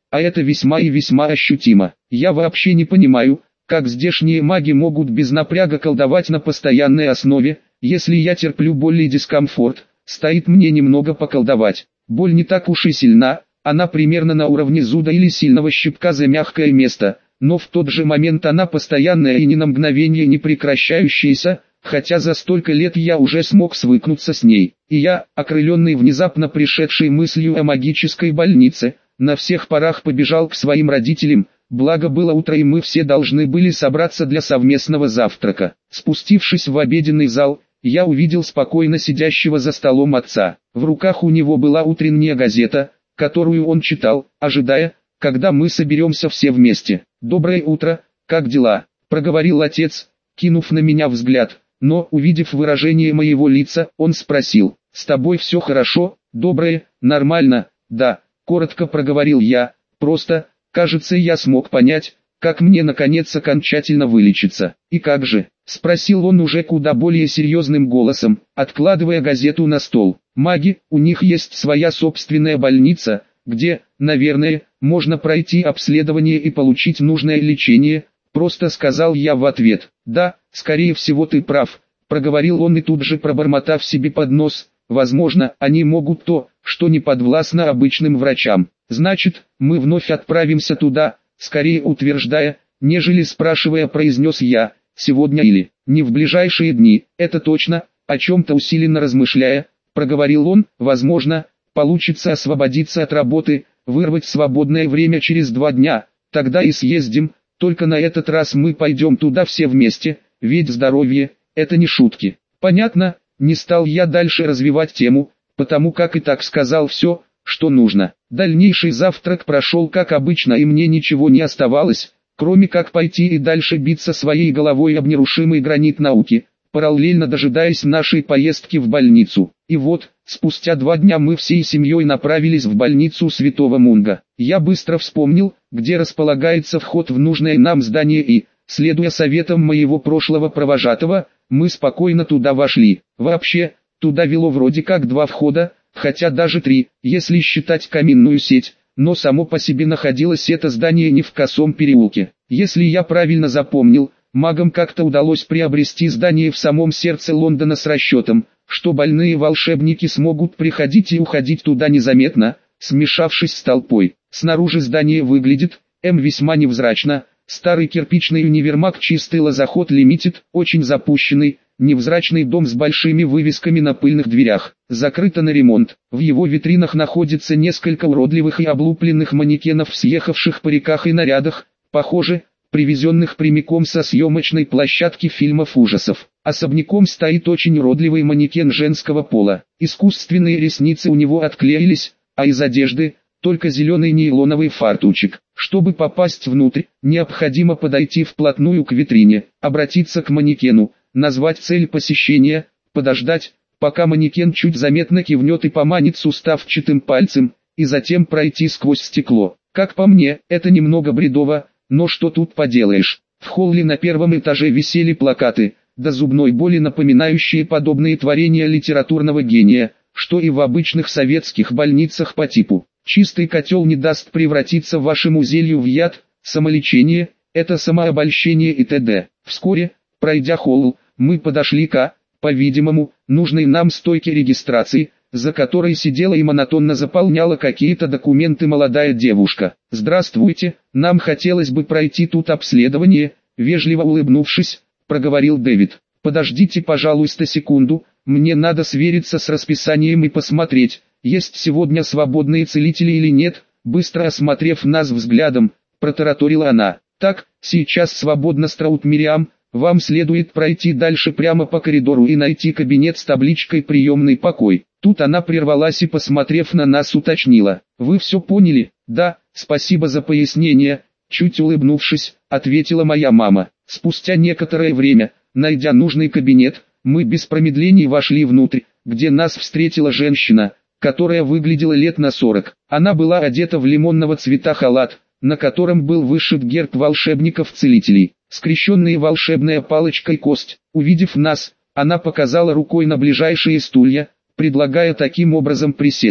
а это весьма и весьма ощутимо. Я вообще не понимаю, как здешние маги могут без напряга колдовать на постоянной основе, если я терплю боль и дискомфорт, стоит мне немного поколдовать. Боль не так уж и сильна, она примерно на уровне зуда или сильного щипка за мягкое место, но в тот же момент она постоянная и ни на мгновение не прекращающаяся, хотя за столько лет я уже смог свыкнуться с ней. И я, окрыленный внезапно пришедшей мыслью о магической больнице, на всех парах побежал к своим родителям, благо было утро и мы все должны были собраться для совместного завтрака. Спустившись в обеденный зал, я увидел спокойно сидящего за столом отца. В руках у него была утренняя газета, которую он читал, ожидая, когда мы соберемся все вместе. «Доброе утро, как дела?» – проговорил отец, кинув на меня взгляд, но, увидев выражение моего лица, он спросил: «С тобой все хорошо?» «Доброе, нормально, да», – коротко проговорил я, просто, кажется, я смог понять, как мне наконец окончательно вылечиться. «И как же?» – спросил он уже куда более серьезным голосом, откладывая газету на стол. «Маги, у них есть своя собственная больница, где, наверное, можно пройти обследование и получить нужное лечение», просто сказал я в ответ. «Да, скорее всего ты прав», проговорил он и тут же пробормотав себе под нос: «возможно, они могут то, что не подвластно обычным врачам». «Значит, мы вновь отправимся туда», скорее утверждая, нежели спрашивая, произнес я: «сегодня или не в ближайшие дни?» «Это точно», о чем-то усиленно размышляя, проговорил он: «возможно, получится освободиться от работы, вырвать свободное время через 2 дня, тогда и съездим, только на этот раз мы пойдем туда все вместе, ведь здоровье – это не шутки». «Понятно», не стал я дальше развивать тему, потому как и так сказал все, что нужно. Дальнейший завтрак прошел как обычно, и мне ничего не оставалось, кроме как пойти и дальше биться своей головой об нерушимый гранит науки, параллельно дожидаясь нашей поездки в больницу. И вот, спустя 2 дня мы всей семьей направились в больницу Святого Мунга. Я быстро вспомнил, где располагается вход в нужное нам здание и, следуя советам моего прошлого провожатого, мы спокойно туда вошли. Вообще, туда вело вроде как 2 входа, хотя даже 3, если считать каминную сеть, но само по себе находилось это здание не в косом переулке. Если я правильно запомнил, магам как-то удалось приобрести здание в самом сердце Лондона с расчетом, что больные волшебники смогут приходить и уходить туда незаметно, смешавшись с толпой. Снаружи здание выглядит, весьма невзрачно. Старый кирпичный универмаг «Чистый лозоход Лимитед», очень запущенный, невзрачный дом с большими вывесками на пыльных дверях, закрыто на ремонт. В его витринах находится несколько уродливых и облупленных манекенов в съехавших париках и нарядах, похоже, привезенных прямиком со съемочной площадки фильмов ужасов. Особняком стоит очень уродливый манекен женского пола. Искусственные ресницы у него отклеились, а из одежды только зеленый нейлоновый фартучек. Чтобы попасть внутрь, необходимо подойти вплотную к витрине, обратиться к манекену, назвать цель посещения, подождать, пока манекен чуть заметно кивнет и поманит суставчатым пальцем, и затем пройти сквозь стекло. Как по мне, это немного бредово, но что тут поделаешь. В холле на 1-м этаже висели плакаты, до зубной боли напоминающие подобные творения литературного гения, что и в обычных советских больницах по типу «Чистый котел не даст превратиться вашему зелью в яд», «Самолечение – это самообольщение» и т.д. Вскоре, пройдя холл, мы подошли к, по-видимому, нужной нам стойке регистрации, за которой сидела и монотонно заполняла какие-то документы молодая девушка. «Здравствуйте, нам хотелось бы пройти тут обследование», вежливо улыбнувшись, проговорил Дэвид. «Подождите, пожалуйста, секунду, мне надо свериться с расписанием и посмотреть, есть сегодня свободные целители или нет», быстро осмотрев нас взглядом, протараторила она. «Так, сейчас свободно, Страут Мириам, вам следует пройти дальше прямо по коридору и найти кабинет с табличкой «Приемный покой». Тут она прервалась и, посмотрев на нас, уточнила: «Вы все поняли?» «Да, спасибо за пояснение», чуть улыбнувшись, ответила моя мама. Спустя некоторое время, найдя нужный кабинет, мы без промедлений вошли внутрь, где нас встретила женщина, которая выглядела лет на 40. Она была одета в лимонного цвета халат, на котором был вышит герб волшебников-целителей, скрещенные волшебной палочкой кость. Увидев нас, она показала рукой на ближайшие стулья, предлагая таким образом присесть.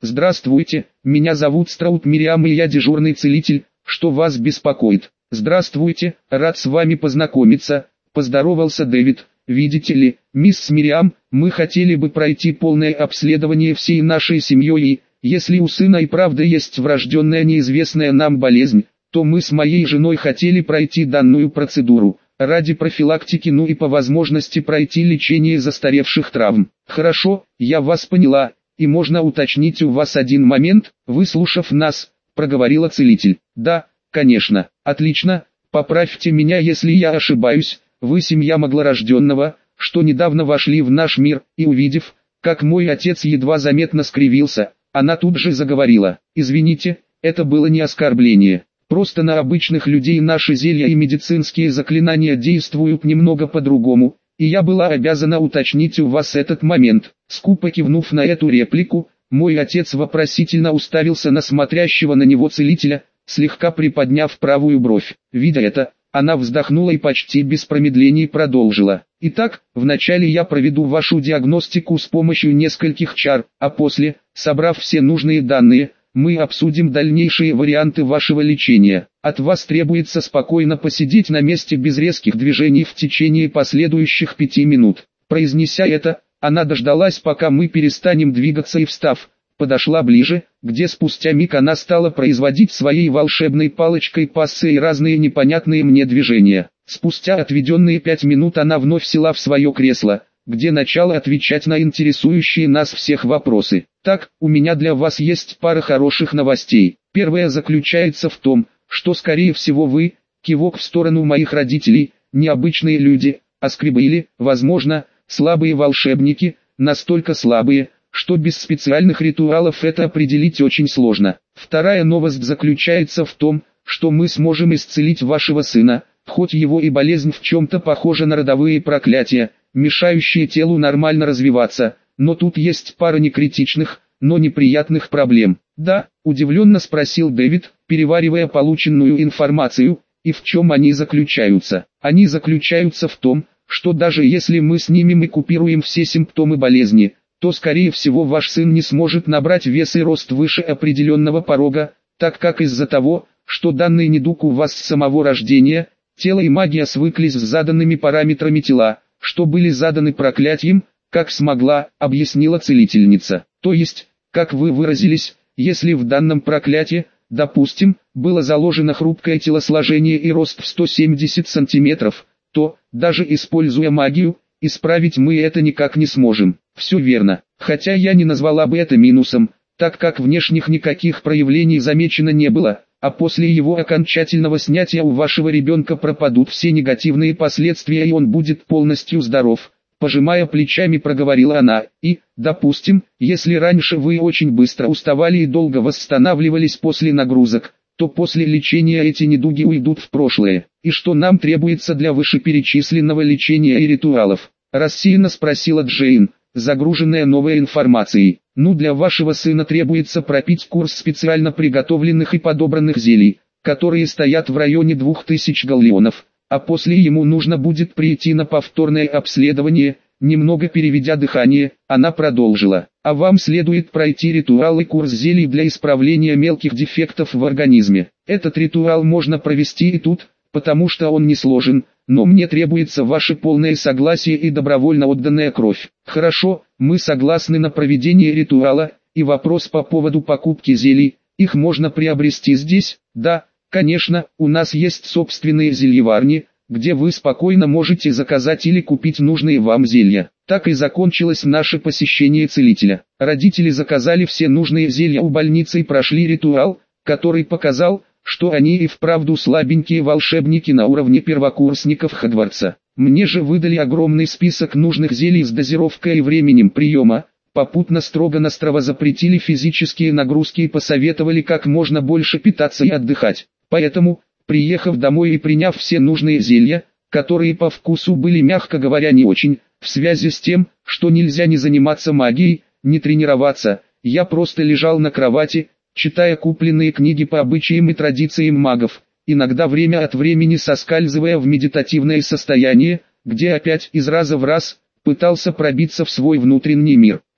Здравствуйте, меня зовут Страут Мириам и я дежурный целитель, что вас беспокоит? Здравствуйте, рад с вами познакомиться, поздоровался Дэвид. Видите ли, мисс Мириам, мы хотели бы пройти полное обследование всей нашей семьей и, если у сына и правда есть врожденная неизвестная нам болезнь, то мы с моей женой хотели пройти данную процедуру, ради профилактики, ну и по возможности пройти лечение застаревших травм. Хорошо, я вас поняла, и можно уточнить у вас один момент, выслушав нас, проговорила целитель. Да, конечно, отлично, поправьте меня, если я ошибаюсь, вы семья маглорожденного, что недавно вошли в наш мир, и увидев, как мой отец едва заметно скривился, она тут же заговорила. Извините, это было не оскорбление. Просто на обычных людей наши зелья и медицинские заклинания действуют немного по-другому, и я была обязана уточнить у вас этот момент. Скупо кивнув на эту реплику, мой отец вопросительно уставился на смотрящего на него целителя, слегка приподняв правую бровь. Видя это, она вздохнула и почти без промедлений продолжила. Итак, вначале я проведу вашу диагностику с помощью нескольких чар, а после, собрав все нужные данные, мы обсудим дальнейшие варианты вашего лечения. От вас требуется спокойно посидеть на месте без резких движений в течение последующих 5 минут. Произнеся это, она дождалась, пока мы перестанем двигаться, и встав, подошла ближе, где спустя миг она стала производить своей волшебной палочкой пассы и разные непонятные мне движения. Спустя отведенные 5 минут она вновь села в свое кресло, где начала отвечать на интересующие нас всех вопросы. Так, у меня для вас есть пара хороших новостей. Первая заключается в том, что скорее всего вы, кивок в сторону моих родителей, необычные люди, а скрибы или, возможно, слабые волшебники, настолько слабые, что без специальных ритуалов это определить очень сложно. Вторая новость заключается в том, что мы сможем исцелить вашего сына, хоть его и болезнь в чем-то похожа на родовые проклятия, мешающие телу нормально развиваться, но тут есть пара некритичных, но неприятных проблем. Да, удивленно спросил Дэвид, переваривая полученную информацию, и в чем они заключаются? Они заключаются в том, что даже если мы снимем и купируем все симптомы болезни, то скорее всего ваш сын не сможет набрать вес и рост выше определенного порога, так как из-за того, что данный недуг у вас с самого рождения, тело и магия свыклись с заданными параметрами тела, что были заданы проклятием, как смогла, объяснила целительница. То есть, как вы выразились, если в данном проклятии, допустим, было заложено хрупкое телосложение и рост в 170 сантиметров, то, даже используя магию, исправить мы это никак не сможем. Все верно, хотя я не назвала бы это минусом, так как внешних никаких проявлений замечено не было, а после его окончательного снятия у вашего ребенка пропадут все негативные последствия и он будет полностью здоров. Пожимая плечами, проговорила она, и, допустим, если раньше вы очень быстро уставали и долго восстанавливались после нагрузок, то после лечения эти недуги уйдут в прошлое. И что нам требуется для вышеперечисленного лечения и ритуалов? Рассеянно спросила Джейн, загруженная новой информацией. Для вашего сына требуется пропить курс специально приготовленных и подобранных зелий, которые стоят в районе 2000 галлеонов, а после ему нужно будет прийти на повторное обследование. Немного переведя дыхание, она продолжила. А вам следует пройти ритуал и курс зелий для исправления мелких дефектов в организме. Этот ритуал можно провести и тут, потому что он не сложен, но мне требуется ваше полное согласие и добровольно отданная кровь. Хорошо, мы согласны на проведение ритуала, и вопрос по поводу покупки зелий, их можно приобрести здесь? Да, конечно, у нас есть собственные зельеварни, где вы спокойно можете заказать или купить нужные вам зелья. Так и закончилось наше посещение целителя. Родители заказали все нужные зелья у больницы и прошли ритуал, который показал, что они и вправду слабенькие волшебники на уровне первокурсников Хогвартса. Мне же выдали огромный список нужных зелий с дозировкой и временем приема, попутно строго-настрого запретили физические нагрузки и посоветовали как можно больше питаться и отдыхать. Поэтому, приехав домой и приняв все нужные зелья, которые по вкусу были, мягко говоря, не очень, в связи с тем, что нельзя не заниматься магией, не тренироваться, я просто лежал на кровати, читая купленные книги по обычаям и традициям магов, иногда время от времени соскальзывая в медитативное состояние, где опять из раза в раз пытался пробиться в свой внутренний мир. Но,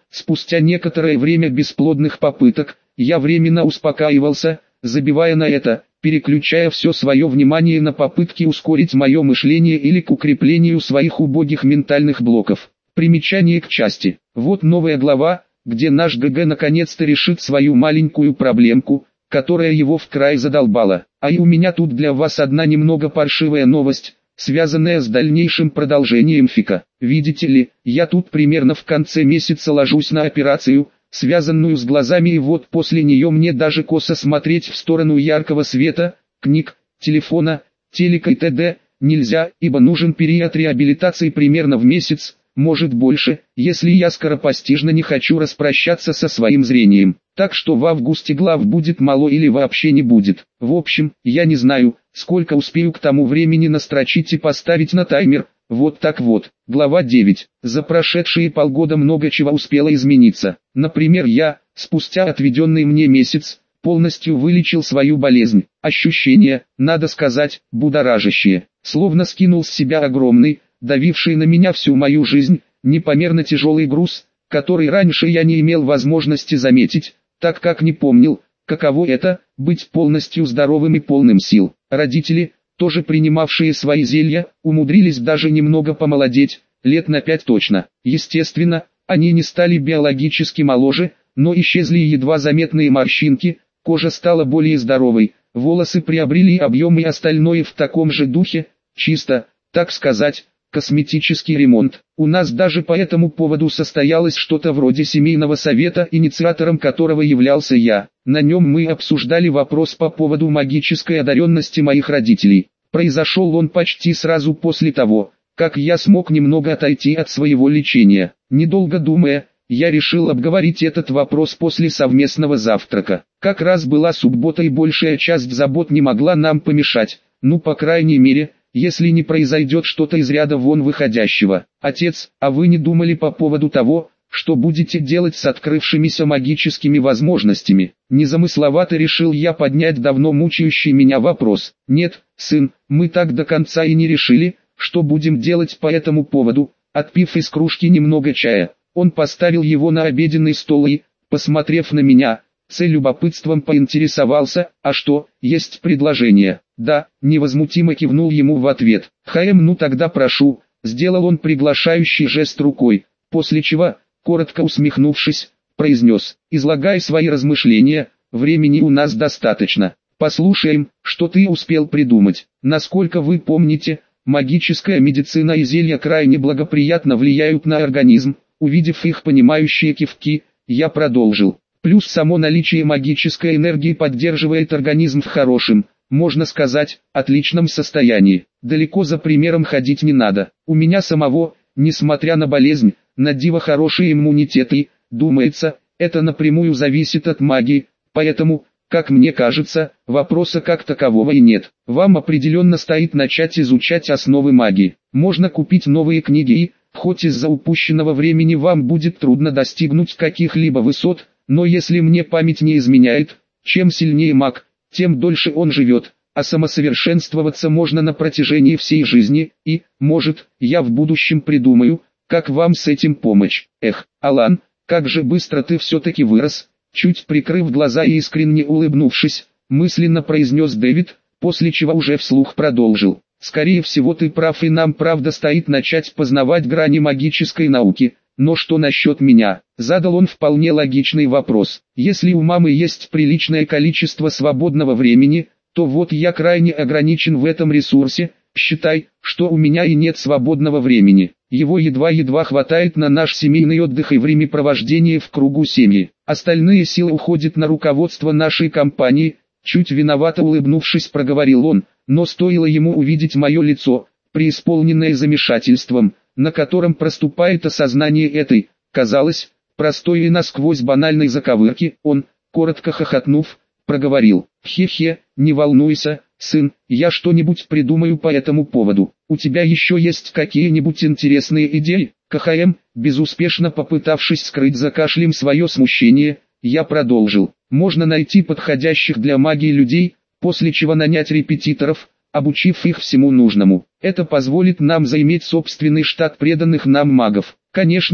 Спустя некоторое время бесплодных попыток, я временно успокаивался, забивая на это, переключая все свое внимание на попытки ускорить мое мышление или к укреплению своих убогих ментальных блоков. Примечание к части. Вот новая глава, где наш ГГ наконец-то решит свою маленькую проблемку, которая его вкрай задолбала. А и у меня тут для вас одна немного паршивая новость, связанная с дальнейшим продолжением фика. Видите ли, я тут примерно в конце месяца ложусь на операцию, связанную с глазами, и вот после нее мне даже косо смотреть в сторону яркого света, книг, телефона, телека и т.д. нельзя, ибо нужен период реабилитации примерно в месяц, может больше, если я скоропостижно не хочу распрощаться со своим зрением. Так что в августе глав будет мало или вообще не будет. В общем, я не знаю, сколько успею к тому времени настрочить и поставить на таймер. Вот так вот. Глава 9. За прошедшие полгода много чего успело измениться. Например, я, спустя отведенный мне месяц, полностью вылечил свою болезнь. Ощущения, надо сказать, будоражащие. Словно скинул с себя огромный, давивший на меня всю мою жизнь, непомерно тяжелый груз, который раньше я не имел возможности заметить, так как не помнил, каково это, быть полностью здоровым и полным сил. Родители, тоже принимавшие свои зелья, умудрились даже немного помолодеть, лет на 5 точно. Естественно, они не стали биологически моложе, но исчезли едва заметные морщинки, кожа стала более здоровой, волосы приобрели объем и остальное в таком же духе, чисто, так сказать, косметический ремонт. У нас даже по этому поводу состоялось что-то вроде семейного совета, инициатором которого являлся я. На нем мы обсуждали вопрос по поводу магической одаренности моих родителей. Произошел он почти сразу после того, как я смог немного отойти от своего лечения. Недолго думая, я решил обговорить этот вопрос после совместного завтрака. Как раз была суббота и большая часть забот не могла нам помешать, ну по крайней мере, если не произойдет что-то из ряда вон выходящего. Отец, а вы не думали по поводу того, что будете делать с открывшимися магическими возможностями? Незамысловато решил я поднять давно мучающий меня вопрос. Нет, сын, мы так до конца и не решили, что будем делать по этому поводу. Отпив из кружки немного чая, он поставил его на обеденный стол и, посмотрев на меня, с любопытством поинтересовался: а что, есть предложение? Да, невозмутимо кивнул ему в ответ. Ну тогда прошу, сделал он приглашающий жест рукой, после чего, коротко усмехнувшись, произнес: излагай свои размышления, времени у нас достаточно. Послушаем, что ты успел придумать. Насколько вы помните, магическая медицина и зелья крайне благоприятно влияют на организм. Увидев их понимающие кивки, я продолжил. Плюс само наличие магической энергии поддерживает организм в хорошем, можно сказать, отличном состоянии. Далеко за примером ходить не надо. У меня самого, несмотря на болезнь, на диво хороший иммунитет и, думается, это напрямую зависит от магии, поэтому, как мне кажется, вопроса как такового и нет. Вам определенно стоит начать изучать основы магии. Можно купить новые книги и, хоть из-за упущенного времени вам будет трудно достигнуть каких-либо высот, но если мне память не изменяет, чем сильнее маг, тем дольше он живет, а самосовершенствоваться можно на протяжении всей жизни, и, может, я в будущем придумаю, как вам с этим помочь. Эх, Алан, как же быстро ты все-таки вырос, чуть прикрыв глаза и искренне улыбнувшись, мысленно произнес Дэвид, после чего уже вслух продолжил. Скорее всего ты прав, и нам правда стоит начать познавать грани магической науки. Но что насчет меня? Задал он вполне логичный вопрос. Если у мамы есть приличное количество свободного времени, то вот я крайне ограничен в этом ресурсе. Считай, что у меня и нет свободного времени. Его едва-едва хватает на наш семейный отдых и времяпровождение в кругу семьи. Остальные силы уходят на руководство нашей компании. Чуть виновато улыбнувшись, проговорил он, но стоило ему увидеть мое лицо, преисполненное замешательством, на котором проступает осознание этой, казалось, простой и насквозь банальной заковырки, он, коротко хохотнув, проговорил: «Хе-хе, не волнуйся, сын, я что-нибудь придумаю по этому поводу. У тебя еще есть какие-нибудь интересные идеи?» Безуспешно попытавшись скрыть за кашлем свое смущение, я продолжил. «Можно найти подходящих для магии людей, после чего нанять репетиторов, обучив их всему нужному. Это позволит нам заиметь собственный штат преданных нам магов. Конечно,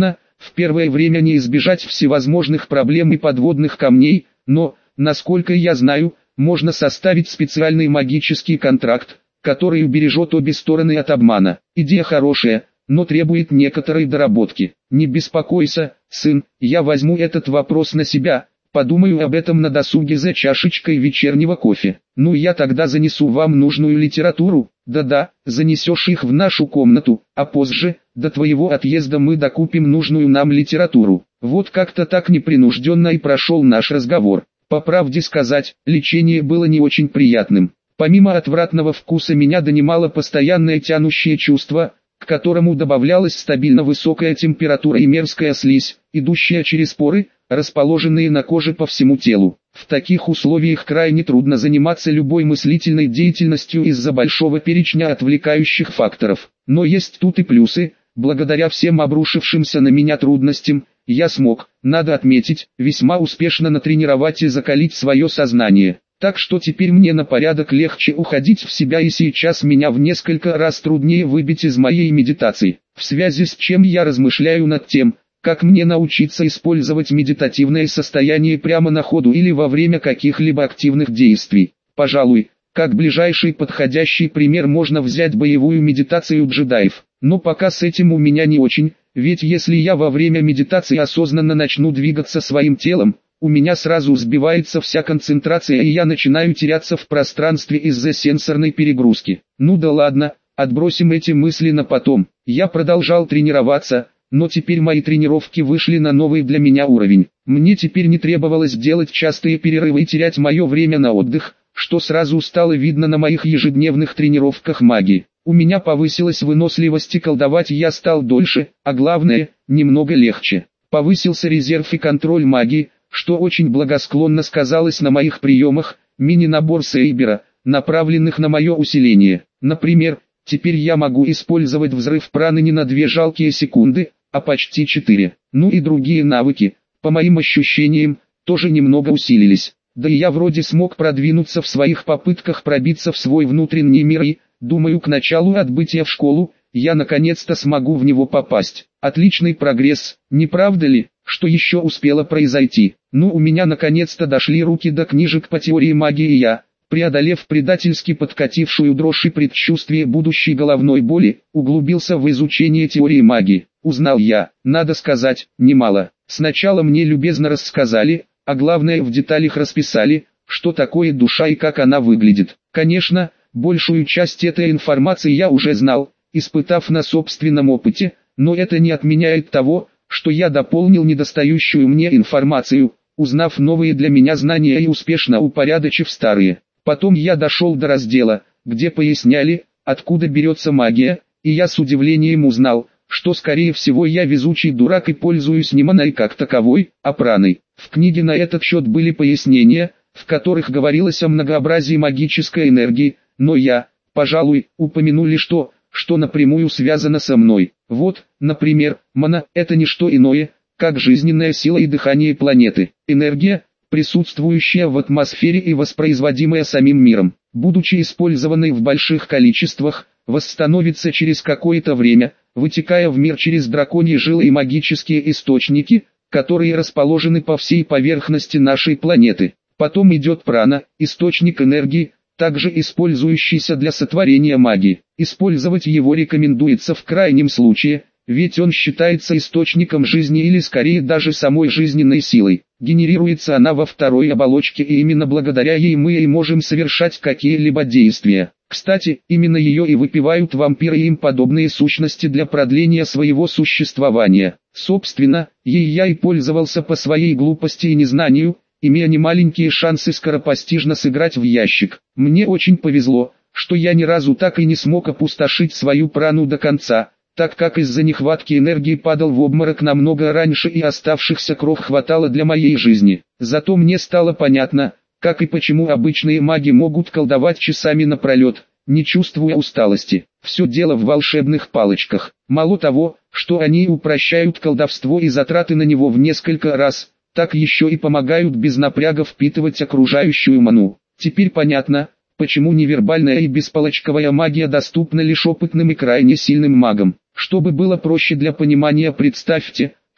В первое время не избежать всевозможных проблем и подводных камней, но, насколько я знаю, можно составить специальный магический контракт, который убережет обе стороны от обмана. Идея хорошая, но требует некоторой доработки. Не беспокойся, сын, я возьму этот вопрос на себя, подумаю об этом на досуге за чашечкой вечернего кофе. Ну я тогда занесу вам нужную литературу. Да-да, занесешь их в нашу комнату, а позже, до твоего отъезда мы докупим нужную нам литературу. Вот как-то так непринужденно и прошел наш разговор. По правде сказать, лечение было не очень приятным. Помимо отвратного вкуса меня донимало постоянное тянущее чувство, к которому добавлялась стабильно высокая температура и мерзкая слизь, идущая через поры, расположенные на коже по всему телу. В таких условиях крайне трудно заниматься любой мыслительной деятельностью из-за большого перечня отвлекающих факторов. Но есть тут и плюсы. Благодаря всем обрушившимся на меня трудностям, я смог, надо отметить, весьма успешно натренировать и закалить свое сознание. Так что теперь мне на порядок легче уходить в себя, и сейчас меня в несколько раз труднее выбить из моей медитации. В связи с чем я размышляю над тем, как мне научиться использовать медитативное состояние прямо на ходу или во время каких-либо активных действий. Пожалуй, как ближайший подходящий пример можно взять боевую медитацию джедаев. Но пока с этим у меня не очень, ведь если я во время медитации осознанно начну двигаться своим телом, у меня сразу сбивается вся концентрация и я начинаю теряться в пространстве из-за сенсорной перегрузки. Ну да ладно, отбросим эти мысли на потом. Я продолжал тренироваться, но теперь мои тренировки вышли на новый для меня уровень. Мне теперь не требовалось делать частые перерывы и терять мое время на отдых, что сразу стало видно на моих ежедневных тренировках магии. У меня повысилась выносливость и колдовать я стал дольше, а главное, немного легче. Повысился резерв и контроль магии, что очень благосклонно сказалось на моих приемах, мини-набор Сейбера, направленных на мое усиление. Например, теперь я могу использовать взрыв праны не на 2 жалкие секунды, а почти 4. Ну и другие навыки, по моим ощущениям, тоже немного усилились. Да и я вроде смог продвинуться в своих попытках пробиться в свой внутренний мир и, думаю, к началу отбытия в школу, я наконец-то смогу в него попасть. Отличный прогресс, не правда ли? Что еще успело произойти? Ну, у меня наконец-то дошли руки до книжек по теории магии, и я, преодолев предательски подкатившую дрожь и предчувствие будущей головной боли, углубился в изучение теории магии. Узнал я, надо сказать, немало. Сначала мне любезно рассказали, а главное в деталях расписали, что такое душа и как она выглядит. Конечно, большую часть этой информации я уже знал, испытав на собственном опыте, но это не отменяет того, что я дополнил недостающую мне информацию, узнав новые для меня знания и успешно упорядочив старые. Потом я дошел до раздела, где поясняли, откуда берется магия, и я с удивлением узнал, что скорее всего я везучий дурак и пользуюсь не маной как таковой, а праной. В книге на этот счет были пояснения, в которых говорилось о многообразии магической энергии, но я, пожалуй, упомяну лишь то, что напрямую связано со мной. Вот, например, мана – это не что иное, как жизненная сила и дыхание планеты. Энергия, присутствующая в атмосфере и воспроизводимая самим миром, будучи использованной в больших количествах, восстановится через какое-то время, вытекая в мир через драконьи жилы и магические источники, которые расположены по всей поверхности нашей планеты. Потом идет прана, источник энергии, также использующийся для сотворения магии. Использовать его рекомендуется в крайнем случае, ведь он считается источником жизни или скорее даже самой жизненной силой. Генерируется она во второй оболочке, и именно благодаря ей мы и можем совершать какие-либо действия. Кстати, именно ее и выпивают вампиры и им подобные сущности для продления своего существования. Собственно, ей я и пользовался по своей глупости и незнанию, имея немаленькие шансы скоропостижно сыграть в ящик. Мне очень повезло, что я ни разу так и не смог опустошить свою прану до конца, так как из-за нехватки энергии падал в обморок намного раньше и оставшихся крох хватало для моей жизни. Зато мне стало понятно, как и почему обычные маги могут колдовать часами напролет, не чувствуя усталости. Все дело в волшебных палочках. Мало того, что они упрощают колдовство и затраты на него в несколько раз, так еще и помогают без напряга впитывать окружающую ману. Теперь понятно, почему невербальная и беспалочковая магия доступна лишь опытным и крайне сильным магам. Чтобы было проще для понимания, представьте,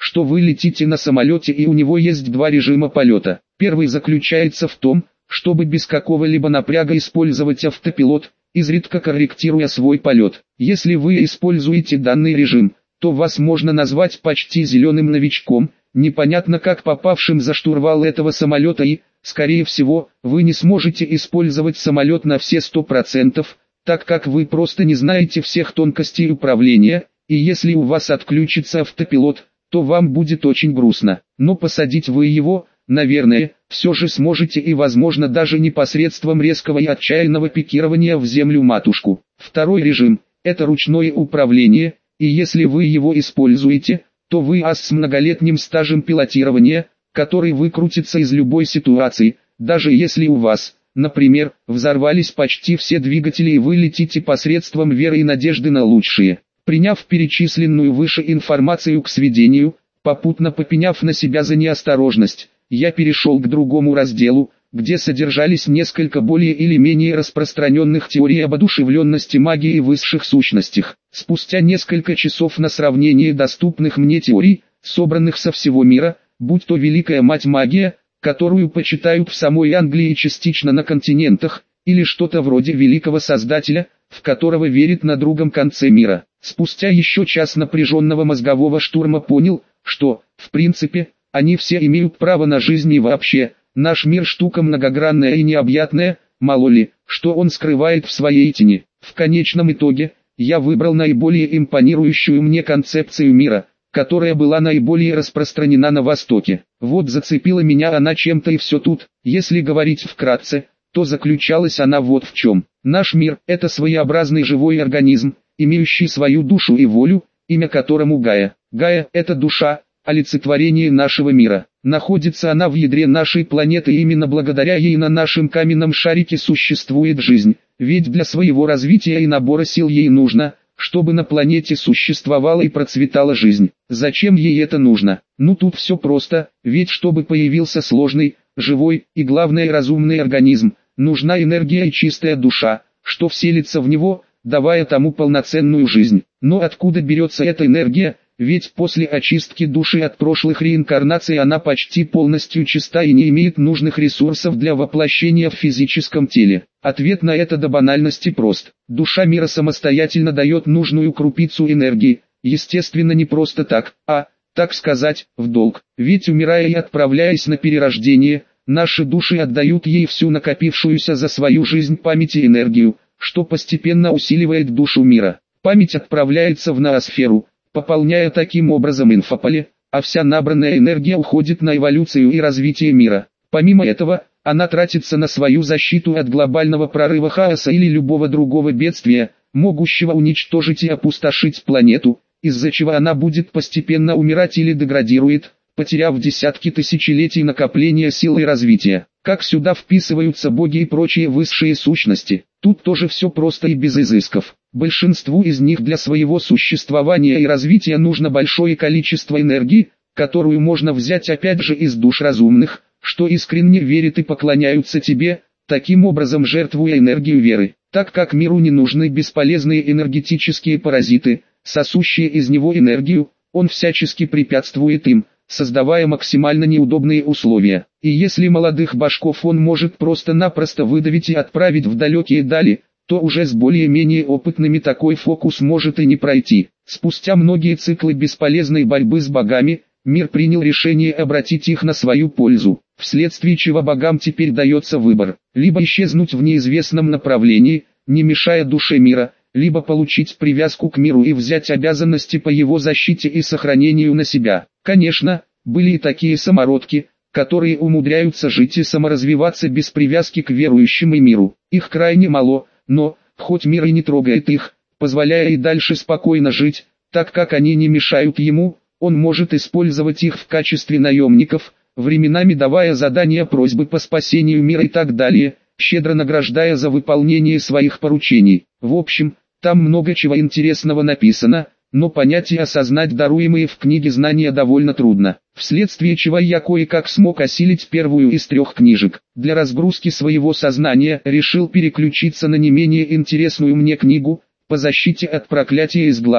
что вы летите на самолете и у него есть два режима полета. Первый заключается в том, чтобы без какого-либо напряга использовать автопилот, изредка корректируя свой полет. Если вы используете данный режим, то вас можно назвать почти зеленым новичком, непонятно как попавшим за штурвал этого самолета и, скорее всего, вы не сможете использовать самолет на все 100%, так как вы просто не знаете всех тонкостей управления, и если у вас отключится автопилот, то вам будет очень грустно. Но посадить вы его, наверное, все же сможете и возможно даже не посредством резкого и отчаянного пикирования в землю-матушку. Второй режим – это ручное управление, и если вы его используете, то вы ас с многолетним стажем пилотирования, который выкрутится из любой ситуации, даже если у вас, например, взорвались почти все двигатели и вы летите посредством веры и надежды на лучшее. Приняв перечисленную выше информацию к сведению, попутно попеняв на себя за неосторожность, я перешел к другому разделу, где содержались несколько более или менее распространенных теорий об одушевленности магии и высших сущностях. Спустя несколько часов на сравнение доступных мне теорий, собранных со всего мира, будь то Великая Мать Магия, которую почитают в самой Англии и частично на континентах, или что-то вроде Великого Создателя, в которого верит на другом конце мира. Спустя еще час напряженного мозгового штурма понял, что, в принципе, они все имеют право на жизнь и вообще, наш мир штука многогранная и необъятная, мало ли, что он скрывает в своей тени. В конечном итоге, я выбрал наиболее импонирующую мне концепцию мира, которая была наиболее распространена на Востоке. Вот зацепила меня она чем-то и все тут. Если говорить вкратце, то заключалась она вот в чем. Наш мир – это своеобразный живой организм, имеющий свою душу и волю, имя которому Гая. Гая – это душа, олицетворение нашего мира. Находится она в ядре нашей планеты, и именно благодаря ей на нашем каменном шарике существует жизнь, ведь для своего развития и набора сил ей нужно, чтобы на планете существовала и процветала жизнь. Зачем ей это нужно? Ну тут все просто, ведь чтобы появился сложный, живой и главное разумный организм, нужна энергия и чистая душа, что вселится в него, давая тому полноценную жизнь. Но откуда берется эта энергия? Ведь после очистки души от прошлых реинкарнаций она почти полностью чиста и не имеет нужных ресурсов для воплощения в физическом теле. Ответ на это до банальности прост. Душа мира самостоятельно дает нужную крупицу энергии, естественно не просто так, а, так сказать, в долг. Ведь умирая и отправляясь на перерождение, наши души отдают ей всю накопившуюся за свою жизнь память и энергию, что постепенно усиливает душу мира. Память отправляется в ноосферу, пополняя таким образом инфополе, а вся набранная энергия уходит на эволюцию и развитие мира. Помимо этого, она тратится на свою защиту от глобального прорыва хаоса или любого другого бедствия, могущего уничтожить и опустошить планету, из-за чего она будет постепенно умирать или деградирует, потеряв десятки тысячелетий накопления сил и развития. Как сюда вписываются боги и прочие высшие сущности? Тут тоже все просто и без изысков. Большинству из них для своего существования и развития нужно большое количество энергии, которую можно взять опять же из душ разумных, что искренне верят и поклоняются тебе, таким образом жертвуя энергию веры. Так как миру не нужны бесполезные энергетические паразиты, сосущие из него энергию, он всячески препятствует им, создавая максимально неудобные условия. И если молодых башков он может просто-напросто выдавить и отправить в далекие дали, то уже с более-менее опытными такой фокус может и не пройти. Спустя многие циклы бесполезной борьбы с богами, мир принял решение обратить их на свою пользу, вследствие чего богам теперь дается выбор: либо исчезнуть в неизвестном направлении, не мешая душе мира, либо получить привязку к миру и взять обязанности по его защите и сохранению на себя. Конечно, были и такие самородки, которые умудряются жить и саморазвиваться без привязки к верующим и миру. Их крайне мало, но, хоть мир и не трогает их, позволяя и дальше спокойно жить, так как они не мешают ему, он может использовать их в качестве наемников, временами давая задания, просьбы по спасению мира и так далее, щедро награждая за выполнение своих поручений. В общем, там много чего интересного написано, но понять и осознать даруемые в книге знания довольно трудно, вследствие чего я кое-как смог осилить первую из 3 книжек. Для разгрузки своего сознания решил переключиться на не менее интересную мне книгу «По защите от проклятия из глазов».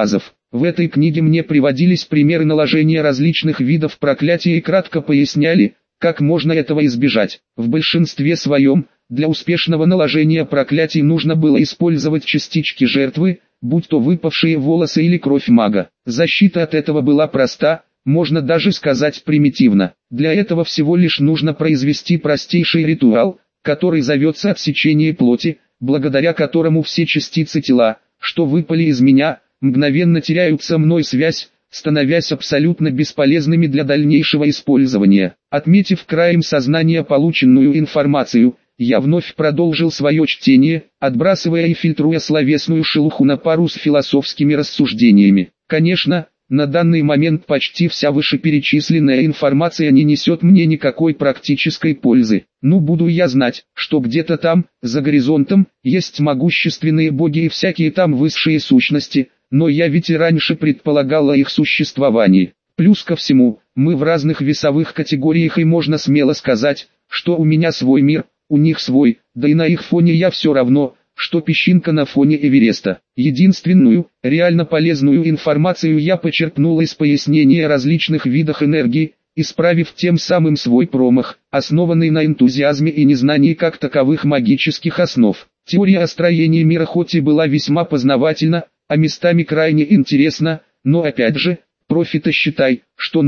В этой книге мне приводились примеры наложения различных видов проклятия и кратко поясняли, как можно этого избежать. В большинстве своем, для успешного наложения проклятий нужно было использовать частички жертвы, будь то выпавшие волосы или кровь мага. Защита от этого была проста, можно даже сказать примитивна. Для этого всего лишь нужно произвести простейший ритуал, который зовется отсечение плоти, благодаря которому все частицы тела, что выпали из меня, мгновенно теряют со мной связь, становясь абсолютно бесполезными для дальнейшего использования. Отметив краем сознания полученную информацию, я вновь продолжил свое чтение, отбрасывая и фильтруя словесную шелуху на пару с философскими рассуждениями. Конечно, на данный момент почти вся вышеперечисленная информация не несет мне никакой практической пользы. Ну буду я знать, что где-то там, за горизонтом, есть могущественные боги и всякие там высшие сущности, но я ведь и раньше предполагал о их существовании. Плюс ко всему, мы в разных весовых категориях и можно смело сказать, что у меня свой мир, у них свой, да и на их фоне я все равно, что песчинка на фоне Эвереста. Единственную, реально полезную информацию я почерпнул из пояснения о различных видах энергии, исправив тем самым свой промах, основанный на энтузиазме и незнании как таковых магических основ. Теория о строении мира хоть и была весьма познавательна, а местами крайне интересна, но опять же, профита считай, что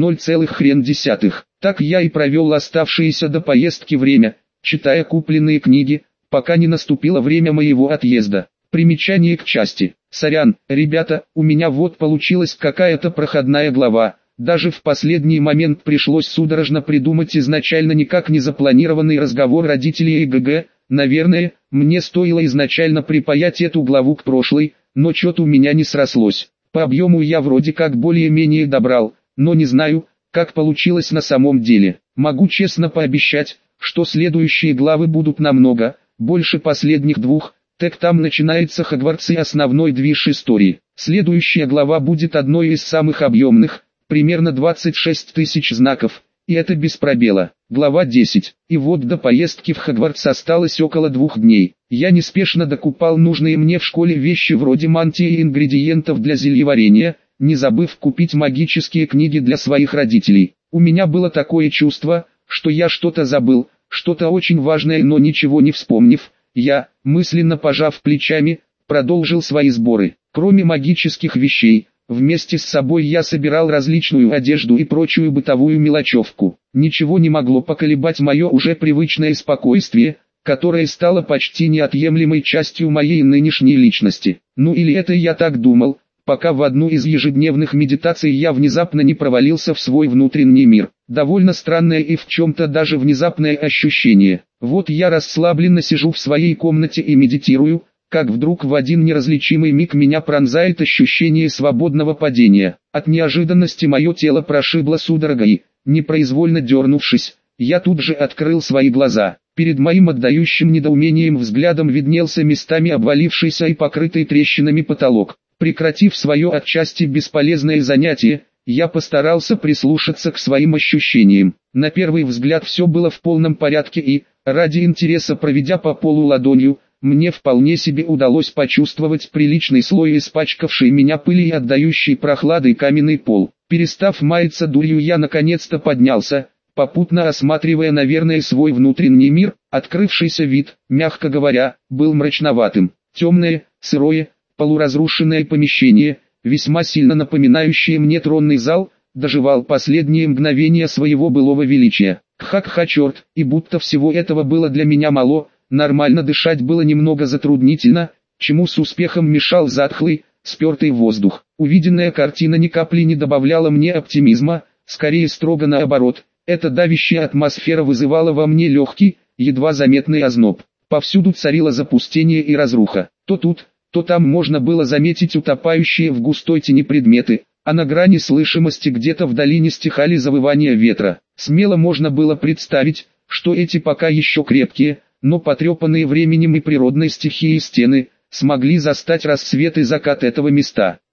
0,1. Так я и провел оставшееся до поездки время, читая купленные книги, пока не наступило время моего отъезда. Примечание к части. Сорян, ребята, у меня вот получилась какая-то проходная глава. Даже в последний момент пришлось судорожно придумать изначально никак не запланированный разговор родителей и ГГ. Наверное, мне стоило изначально припаять эту главу к прошлой, но что-то у меня не срослось. По объему я вроде как более-менее добрал, но не знаю, как получилось на самом деле. Могу честно пообещать, что следующие главы будут намного больше последних двух, так там начинается Хогвартс и основной движ истории. Следующая глава будет одной из самых объемных, примерно 26 тысяч знаков, и это без пробела. Глава 10. И вот до поездки в Хогвартс осталось около 2 дней. Я неспешно докупал нужные мне в школе вещи вроде мантии и ингредиентов для зельеварения, не забыв купить магические книги для своих родителей. У меня было такое чувство, что я что-то забыл, что-то очень важное, но ничего не вспомнив, я, мысленно пожав плечами, продолжил свои сборы. Кроме магических вещей, вместе с собой я собирал различную одежду и прочую бытовую мелочевку. Ничего не могло поколебать мое уже привычное спокойствие, которое стало почти неотъемлемой частью моей нынешней личности. Ну или это я так думал, пока в одну из ежедневных медитаций я внезапно не провалился в свой внутренний мир. Довольно странное и в чем-то даже внезапное ощущение. Вот я расслабленно сижу в своей комнате и медитирую, как вдруг в один неразличимый миг меня пронзает ощущение свободного падения. От неожиданности мое тело прошибло судорогой, непроизвольно дернувшись, я тут же открыл свои глаза. Перед моим отдающим недоумением взглядом виднелся местами обвалившийся и покрытый трещинами потолок. Прекратив свое отчасти бесполезное занятие, я постарался прислушаться к своим ощущениям. На первый взгляд все было в полном порядке и, ради интереса проведя по полу ладонью, мне вполне себе удалось почувствовать приличный слой испачкавшей меня пыли и отдающий прохладой каменный пол. Перестав маяться дурью, я наконец-то поднялся, попутно осматривая, наверное, свой внутренний мир. Открывшийся вид, мягко говоря, был мрачноватым. Темное, сырое, полуразрушенное помещение, весьма сильно напоминающее мне тронный зал, доживал последние мгновения своего былого величия. Ха-ха, черт, и будто всего этого было для меня мало, нормально дышать было немного затруднительно, чему с успехом мешал затхлый, спертый воздух. Увиденная картина ни капли не добавляла мне оптимизма, скорее строго наоборот. Эта давящая атмосфера вызывала во мне легкий, едва заметный озноб. Повсюду царило запустение и разруха. То тут, то там можно было заметить утопающие в густой тени предметы, а на грани слышимости где-то вдали не стихали завывания ветра. Смело можно было представить, что эти пока еще крепкие, но потрепанные временем и природной стихией стены, смогли застать рассвет и закат этого места.